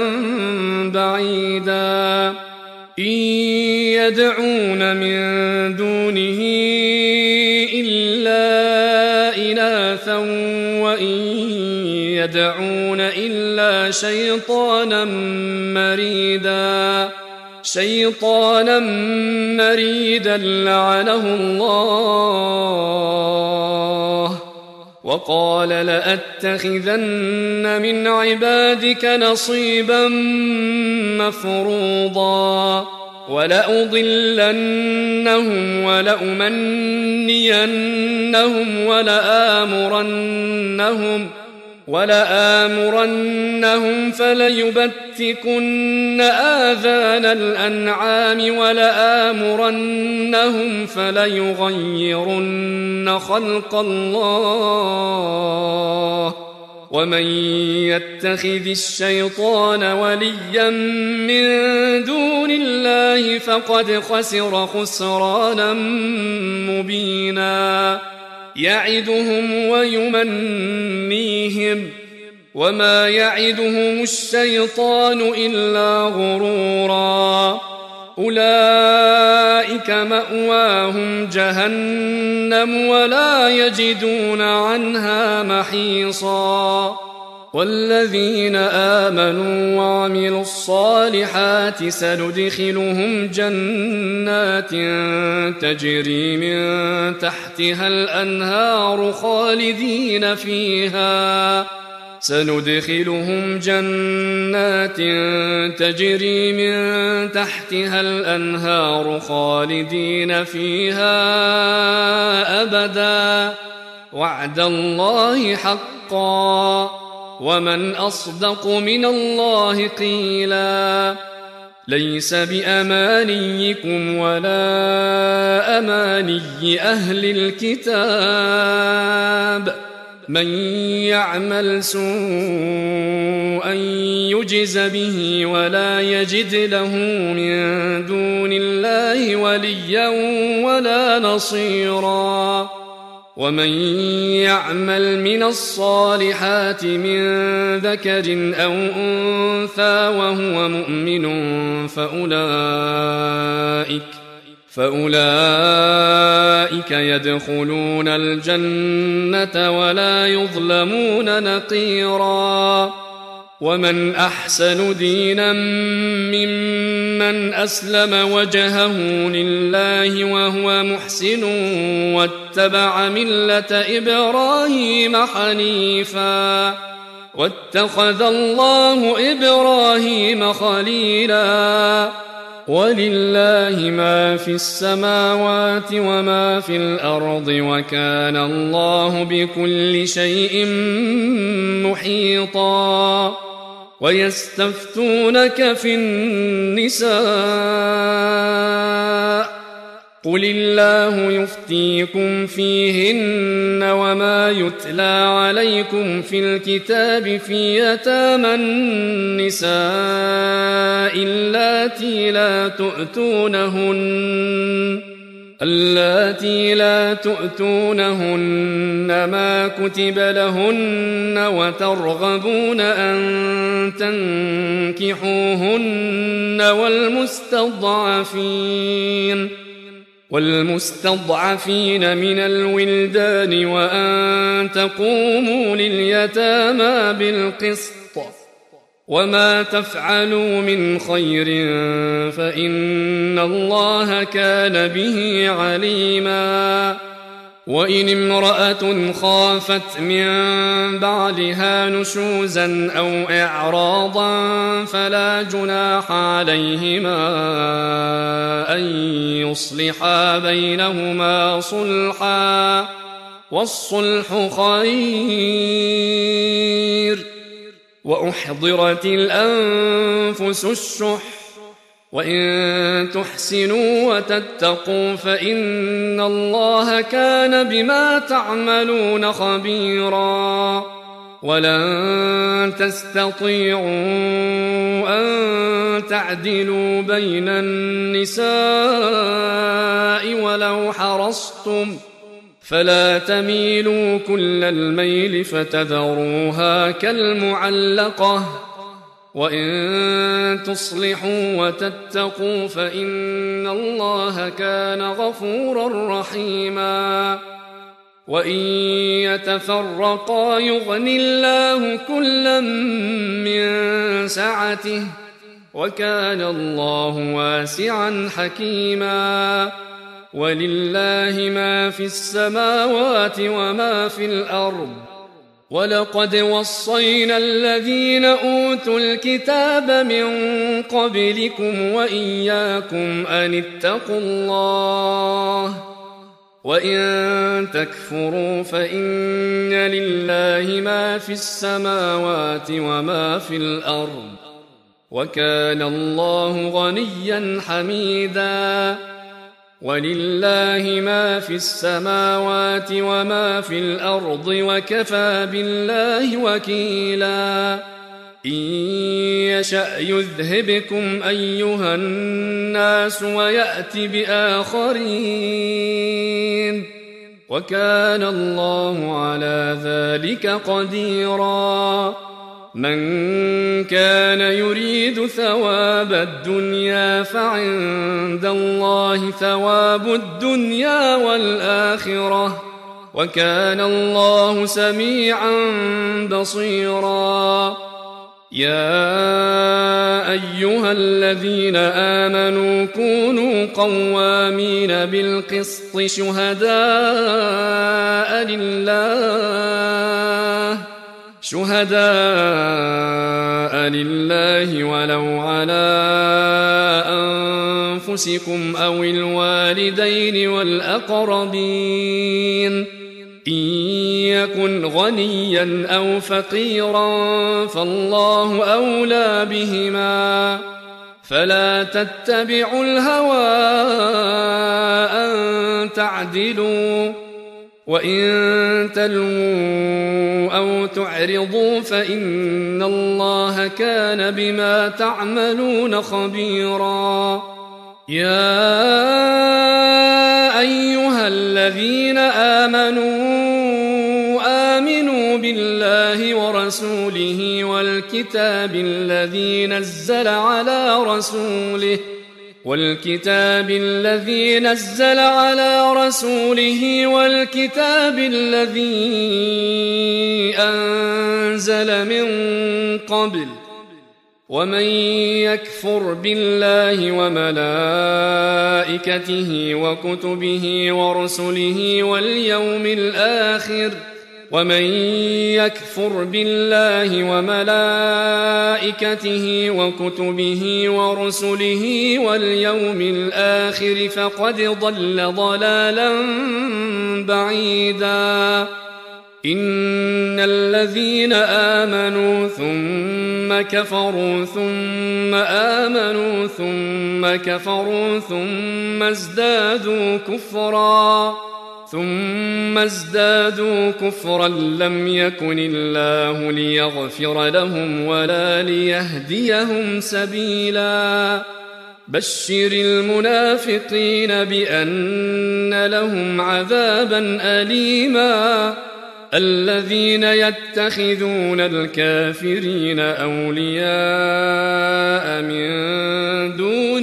بعيدا إن يدعون من دونه إلا إناثا وإن يدعون إلا شيطانا مريدا لعنه الله وقال لأتخذن من عبادك نصيبا مفروضا ولأضلنهم ولأمنينهم ولآمرنهم فليبتكن آذان الأنعام ولآمرنهم فليغيرن خلق الله ومن يتخذ الشيطان وليا من دون الله فقد خسر خسرانا مبينا يعدهم ويمنيهم وما يعدهم الشيطان إلا غرورا أولئك مأواهم جهنم ولا يجدون عنها محيصا والذين آمنوا وعملوا الصالحات سندخلهم جنات تجري من تحتها الأنهار خالدين فيها أبدا وعد الله حقا ومن أصدق من الله قيلا ليس بأمانيكم ولا أماني أهل الكتاب من يعمل سوءا يجز به ولا يجد له من دون الله وليا ولا نصيرا ومن يعمل من الصالحات من ذكر أو أنثى وهو مؤمن فأولئك يدخلون الجنة ولا يظلمون نقيرا ومن أحسن دينا ممن أسلم وجهه لله وهو محسن واتبع ملة إبراهيم حنيفا واتخذ الله إبراهيم خليلا ولله ما في السماوات وما في الأرض وكان الله بكل شيء محيطا ويستفتونك في النساء قل الله يفتيكم فيهن وما يتلى عليكم في الكتاب في يتامى النساء اللاتي لا تؤتونهن ما كتب لهن وترغبون أن تنكحوهن والمستضعفين من الولدان وأن تقوموا لليتامى بالقسط وما تفعلوا من خير فإن الله كان به عليما وإن امرأة خافت من بعلها نشوزا أو إعراضا فلا جناح عليهما أن يصلحا بينهما صلحا والصلح خير وأحضرت الأنفس الشح وإن تحسنوا وتتقوا فإن الله كان بما تعملون خبيرا ولن تستطيعوا أن تعدلوا بين النساء ولو حرصتم فلا تميلوا كل الميل فتذروها كالمعلقة وإن تصلحوا وتتقوا فإن الله كان غفورا رحيما وإن يتفرقا يغن الله كلا من سعته وكان الله واسعا حكيما ولله ما في السماوات وما في الأرض ولقد وصينا الذين أوتوا الكتاب من قبلكم وإياكم أن اتقوا الله وإن تكفروا فإن لله ما في السماوات وما في الأرض وكان الله غنيا حميدا ولله ما في السماوات وما في الأرض وكفى بالله وكيلا إن يشأ يذهبكم أيها الناس ويأت بآخرين وكان الله على ذلك قديرا من كان يريد ثواب الدنيا فعند الله ثواب الدنيا والآخرة وكان الله سميعا بصيرا يا أيها الذين آمنوا كونوا قوامين بالقسط شهداء لله ولو على أنفسكم أو الوالدين والأقربين إن يكن غنيا أو فقيرا فالله أولى بهما فلا تتبعوا الهوى أن تعدلوا وإن تلووا أو تعرضوا فإن الله كان بما تعملون خبيرا يا أيها الذين آمنوا بالله ورسوله والكتاب الذي نزل على رسوله والكتاب الذي أنزل من قبل ومن يكفر بالله وملائكته وكتبه ورسله واليوم الآخر ومن يكفر بالله وملائكته وكتبه ورسله واليوم الآخر فقد ضل ضلالا بعيدا إن الذين آمنوا ثم كفروا ثم آمنوا ثم كفروا ثم ازدادوا كفرا لم يكن الله ليغفر لهم ولا ليهديهم سبيلا بشر المنافقين بأن لهم عذابا أليما الذين يتخذون الكافرين أولياء من دون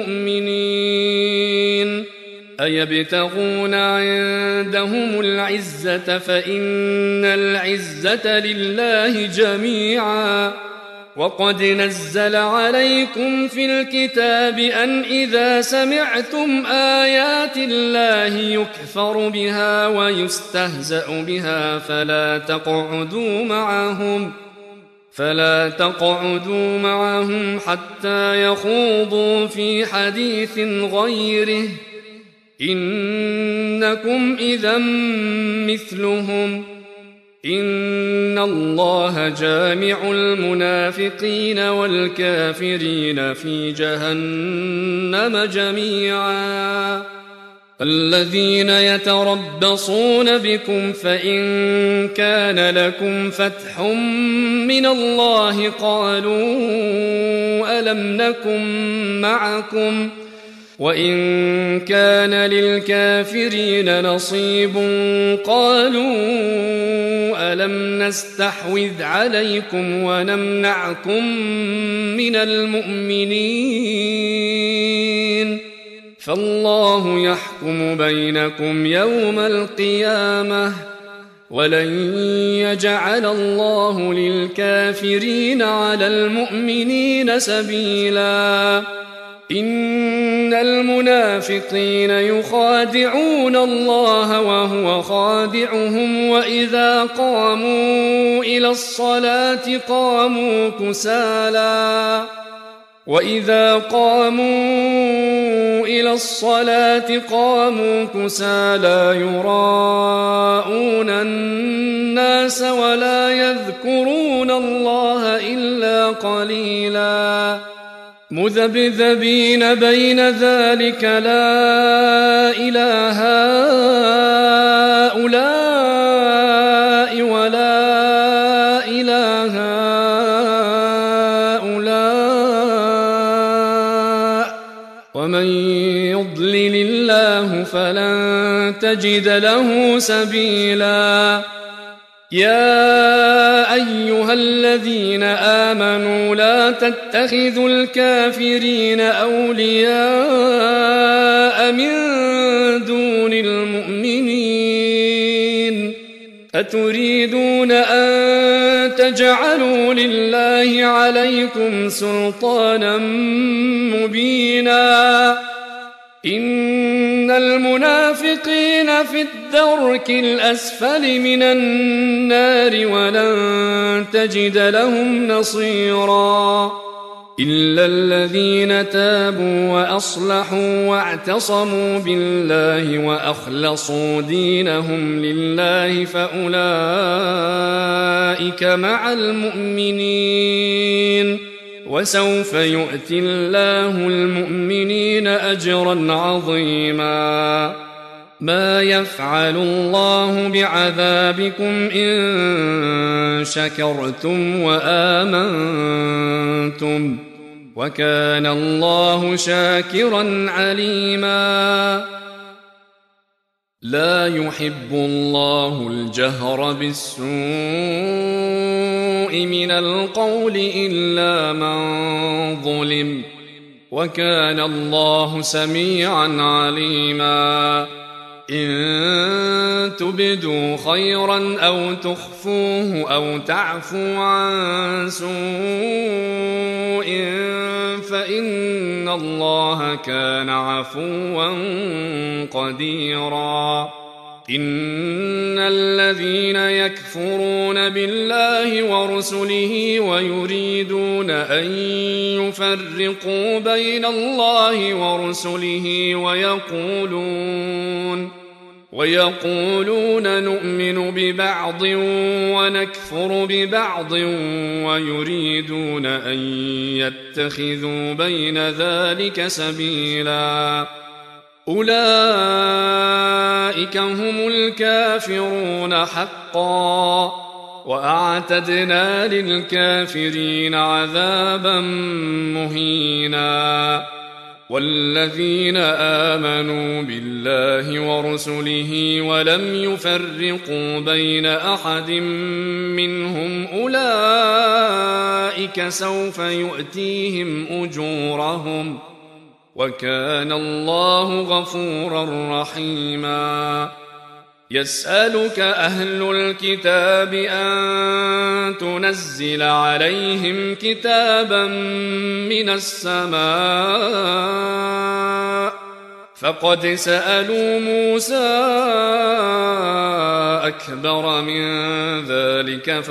المؤمنين أيبتغون عندهم العزة فإن العزة لله جميعا وقد نزل عليكم في الكتاب أن إذا سمعتم آيات الله يكفر بها ويستهزأ بها فلا تقعدوا معهم حتى يخوضوا في حديث غيره إنكم إذا مثلهم إن الله جامع المنافقين والكافرين في جهنم جميعا الذين يتربصون بكم فإن كان لكم فتح من الله قالوا ألم نكن معكم وإن كان للكافرين نصيب قالوا ألم نستحوذ عليكم ونمنعكم من المؤمنين فالله يحكم بينكم يوم القيامة ولن يجعل الله للكافرين على المؤمنين سبيلا إن المنافقين يخادعون الله وهو خادعهم وإذا قاموا إلى الصلاة قاموا كسالى يراءون الناس ولا يذكرون الله إلا قليلا مذبذبين بين ذلك لا إله هؤلاء ولا إله هؤلاء ومن يضلل الله فلن تجد له سبيلا يا أيها الذين آمنوا لا تتخذوا الكافرين أولياء من دون المؤمنين أتريدون أن تجعلوا لله عليكم سلطانا مبينا إن المنافقين في الدرك الأسفل من النار ولن تجد لهم نصيرا إلا الذين تابوا وأصلحوا واعتصموا بالله وأخلصوا دينهم لله فأولئك مع المؤمنين وسوف يؤتي الله المؤمنين أجرا عظيما ما يفعل الله بعذابكم إن شكرتم وآمنتم وكان الله شاكرا عليما لا يحب الله الجهر بالسوء من القول إلا من ظلم وكان الله سميعا عليما إن تبدوا خيرا أو تخفوه أو تعفوا عن سوء فإن الله كان عفوا قديرا إن الذين يكفرون بالله ورسله ويريدون أن يفرقوا ويقولون نؤمن ببعض ونكفر ببعض ويريدون أن يتخذوا بين ذلك سبيلا أولئك هم الكافرون حقا وأعتدنا للكافرين عذابا مهينا والذين آمنوا بالله ورسله ولم يفرقوا بين أحد منهم أولئك سوف يؤتيهم أجورهم وكان الله غفورا رحيما يسألك أهل الكتاب أن تنزل عليهم كتابا من السماء فقد سألوا موسى أكبر من ذلك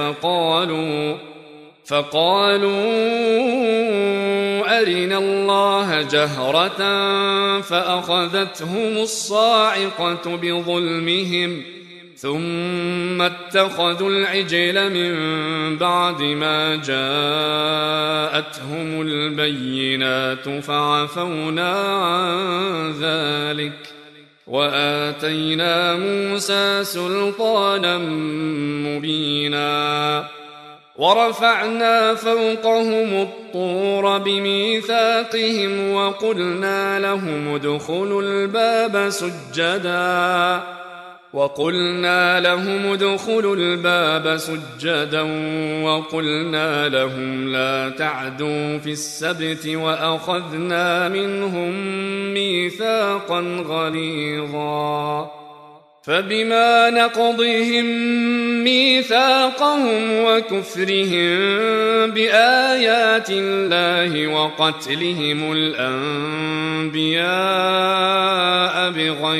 فقالوا أرنا الله جهرة فأخذتهم الصاعقة بظلمهم ثم اتخذوا العجل من بعد ما جاءتهم البينات فعفونا عن ذلك وآتينا موسى سلطانا مبينا ورفعنا فوقهم الطور بميثاقهم وقلنا لهم ادخلوا الباب سجدا وقلنا لهم لا تعدوا في السبت وأخذنا منهم ميثاقا غليظا فبما نقضهم ميثاقهم وكفرهم بآيات الله وقتلهم الأنبياء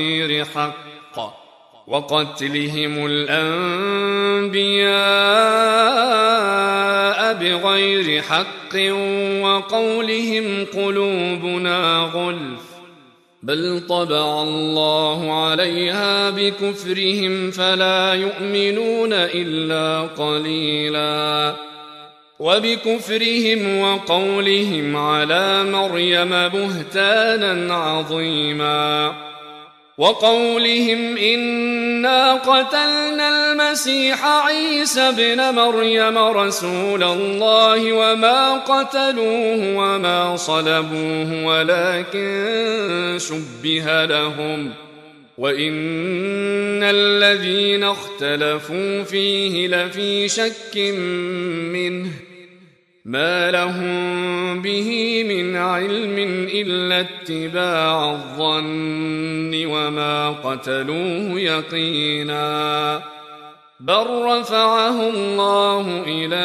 بغير حق وقولهم قلوبنا غلف بل طبع الله عليها بكفرهم فلا يؤمنون إلا قليلا وبكفرهم وقولهم على مريم بهتانا عظيما وقولهم إنا قتلنا المسيح عيسى ابن مريم رسول الله وما قتلوه وما صلبوه ولكن شبه لهم وإن الذين اختلفوا فيه لفي شك منه ما لهم به من علم إلا اتباع الظن وما قتلوه يقينا بل رفعه الله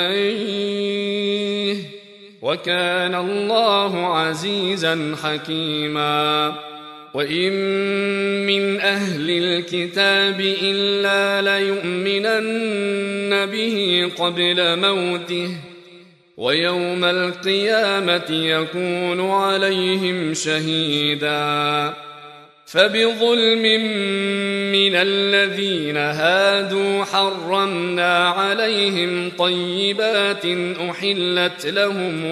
إليه وكان الله عزيزا حكيما وإن من أهل الكتاب إلا ليؤمنن به قبل موته ويوم القيامة يكون عليهم شهيدا فبظلم من الذين هادوا حرمنا عليهم طيبات أحلت لهم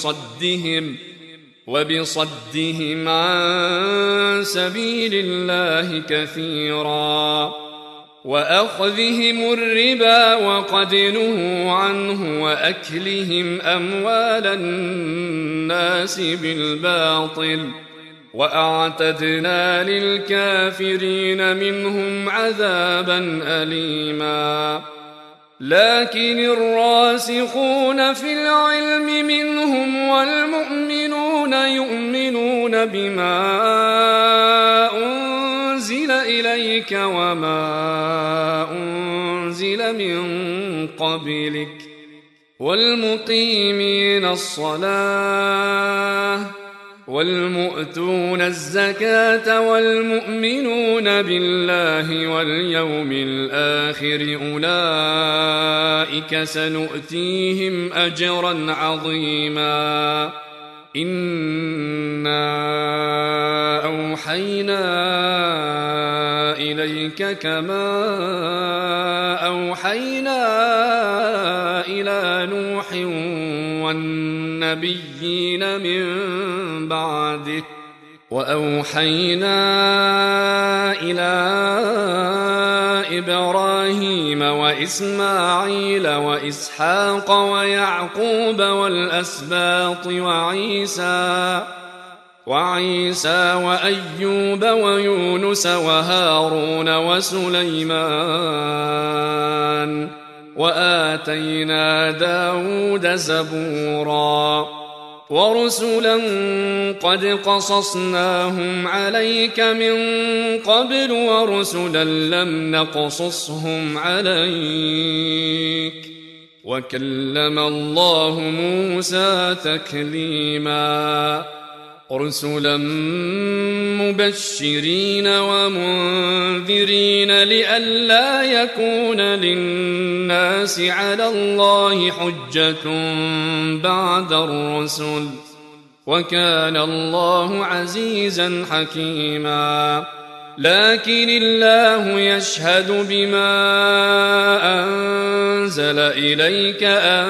وبصدهم عن سبيل الله كثيرا وأخذهم الربا وقد نهوا عنه وأكلهم أموال الناس بالباطل وأعتدنا للكافرين منهم عذابا أليما لكن الراسخون في العلم منهم والمؤمنون يؤمنون بما أنزل إليك وما أنزل من قبلك والمقيمين الصلاة والمؤتون الزكاة والمؤمنون بالله واليوم الآخر أولئك سنؤتيهم أجرا عظيما إنا أوحينا إليك إليك كما أوحينا إلى نوح والنبيين من بعده وأوحينا إلى إبراهيم وإسماعيل وإسحاق ويعقوب والأسباط وعيسى وأيوب ويونس وهارون وسليمان وآتينا داود زبورا ورسلا قد قصصناهم عليك من قبل ورسلا لم نقصصهم عليك وكلم الله موسى تكليما رسلا مبشرين ومنذرين لئلا يكون للناس على الله حجة بعد الرسل وكان الله عزيزا حكيما لكن الله يشهد بما أنزل إليك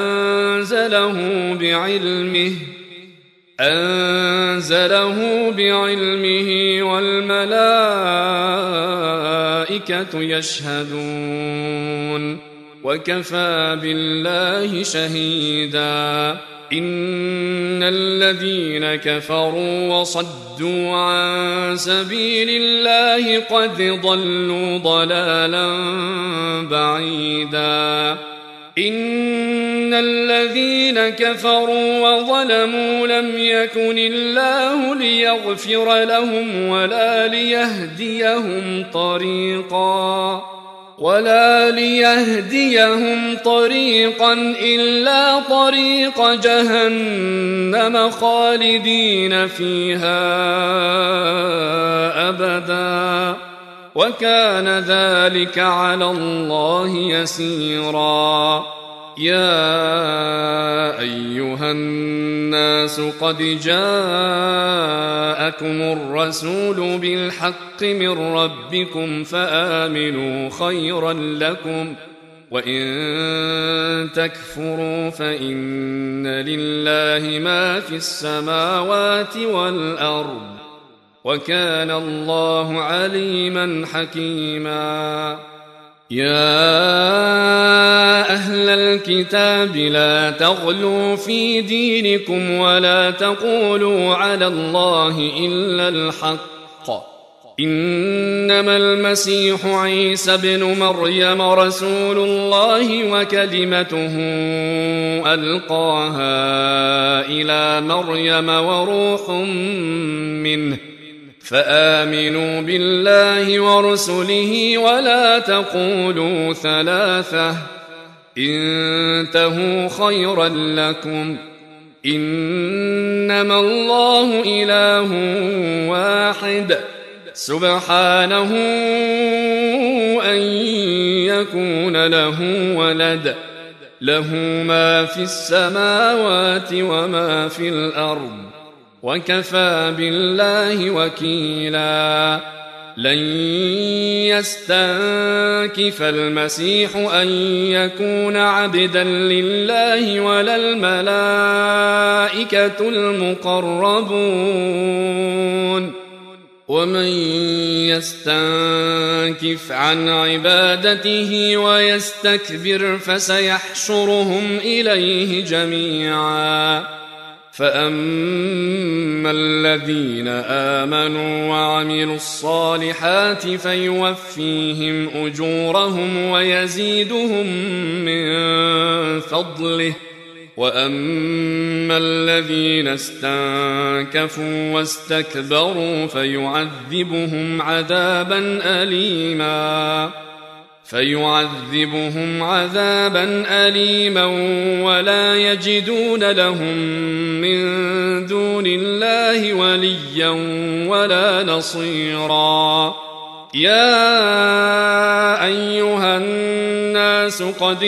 أنزله بعلمه والملائكة يشهدون وكفى بالله شهيدا إن الذين كفروا وصدوا عن سبيل الله قد ضلوا ضلالا بعيدا إن الذين كفروا وظلموا لم يكن الله ليغفر لهم ولا ليهديهم طريقا إلا طريق جهنم خالدين فيها أبدا وكان ذلك على الله يسيرا يا أيها الناس قد جاءكم الرسول بالحق من ربكم فآمنوا خيرا لكم وإن تكفروا فإن لله ما في السماوات والأرض وكان الله عليما حكيما يا أهل الكتاب لا تغلوا في دينكم ولا تقولوا على الله إلا الحق إنما المسيح عيسى ابن مريم رسول الله وكلمته ألقاها إلى مريم وروح منه فآمنوا بالله ورسله ولا تقولوا ثلاثة انتهوا خيرا لكم إنما الله إله واحد سبحانه أن يكون له ولد له ما في السماوات وما في الأرض وكفى بالله وكيلا لن يستنكف المسيح أن يكون عبدا لله ولا الملائكة المقربون ومن يستنكف عن عبادته ويستكبر فسيحشرهم إليه جميعا فأما الذين آمنوا وعملوا الصالحات فيوفيهم أجورهم ويزيدهم من فضله وأما الذين استنكفوا واستكبروا فيعذبهم عذابا أليما ولا يجدون لهم من دون الله وليا ولا نصيرا يا أيها الناس قد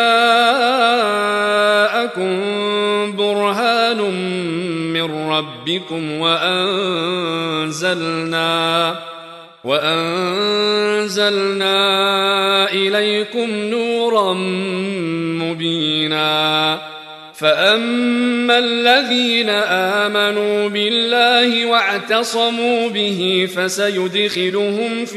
جاءكم برهان من ربكم وأنزلنا إليكم نورا مبينا فأما الذين آمنوا بالله واعتصموا به فسيدخلهم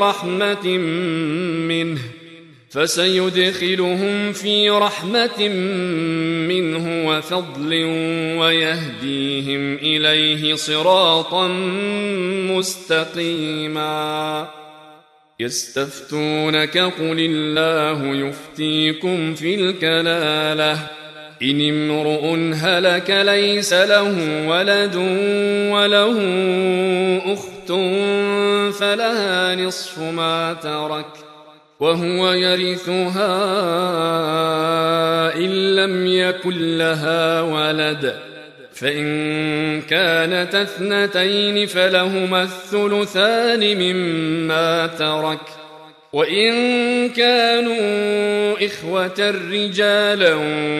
في رحمة منه وفضل ويهديهم إليه صراطا مستقيما يستفتونك قل الله يفتيكم في الكلالة إن امرؤ هلك ليس له ولد وله أخت فلها نصف ما ترك وهو يرثها إن لم يكن لها ولد فإن كانت اثنتين فلهما الثلثان مما ترك وإن كانوا إخوة رجالا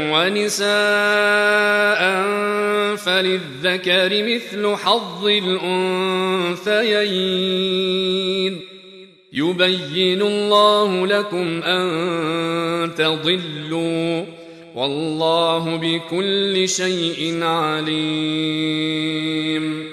ونساء فللذكر مثل حظ الأنثيين يبين الله لكم أن تضلوا والله بكل شيء عليم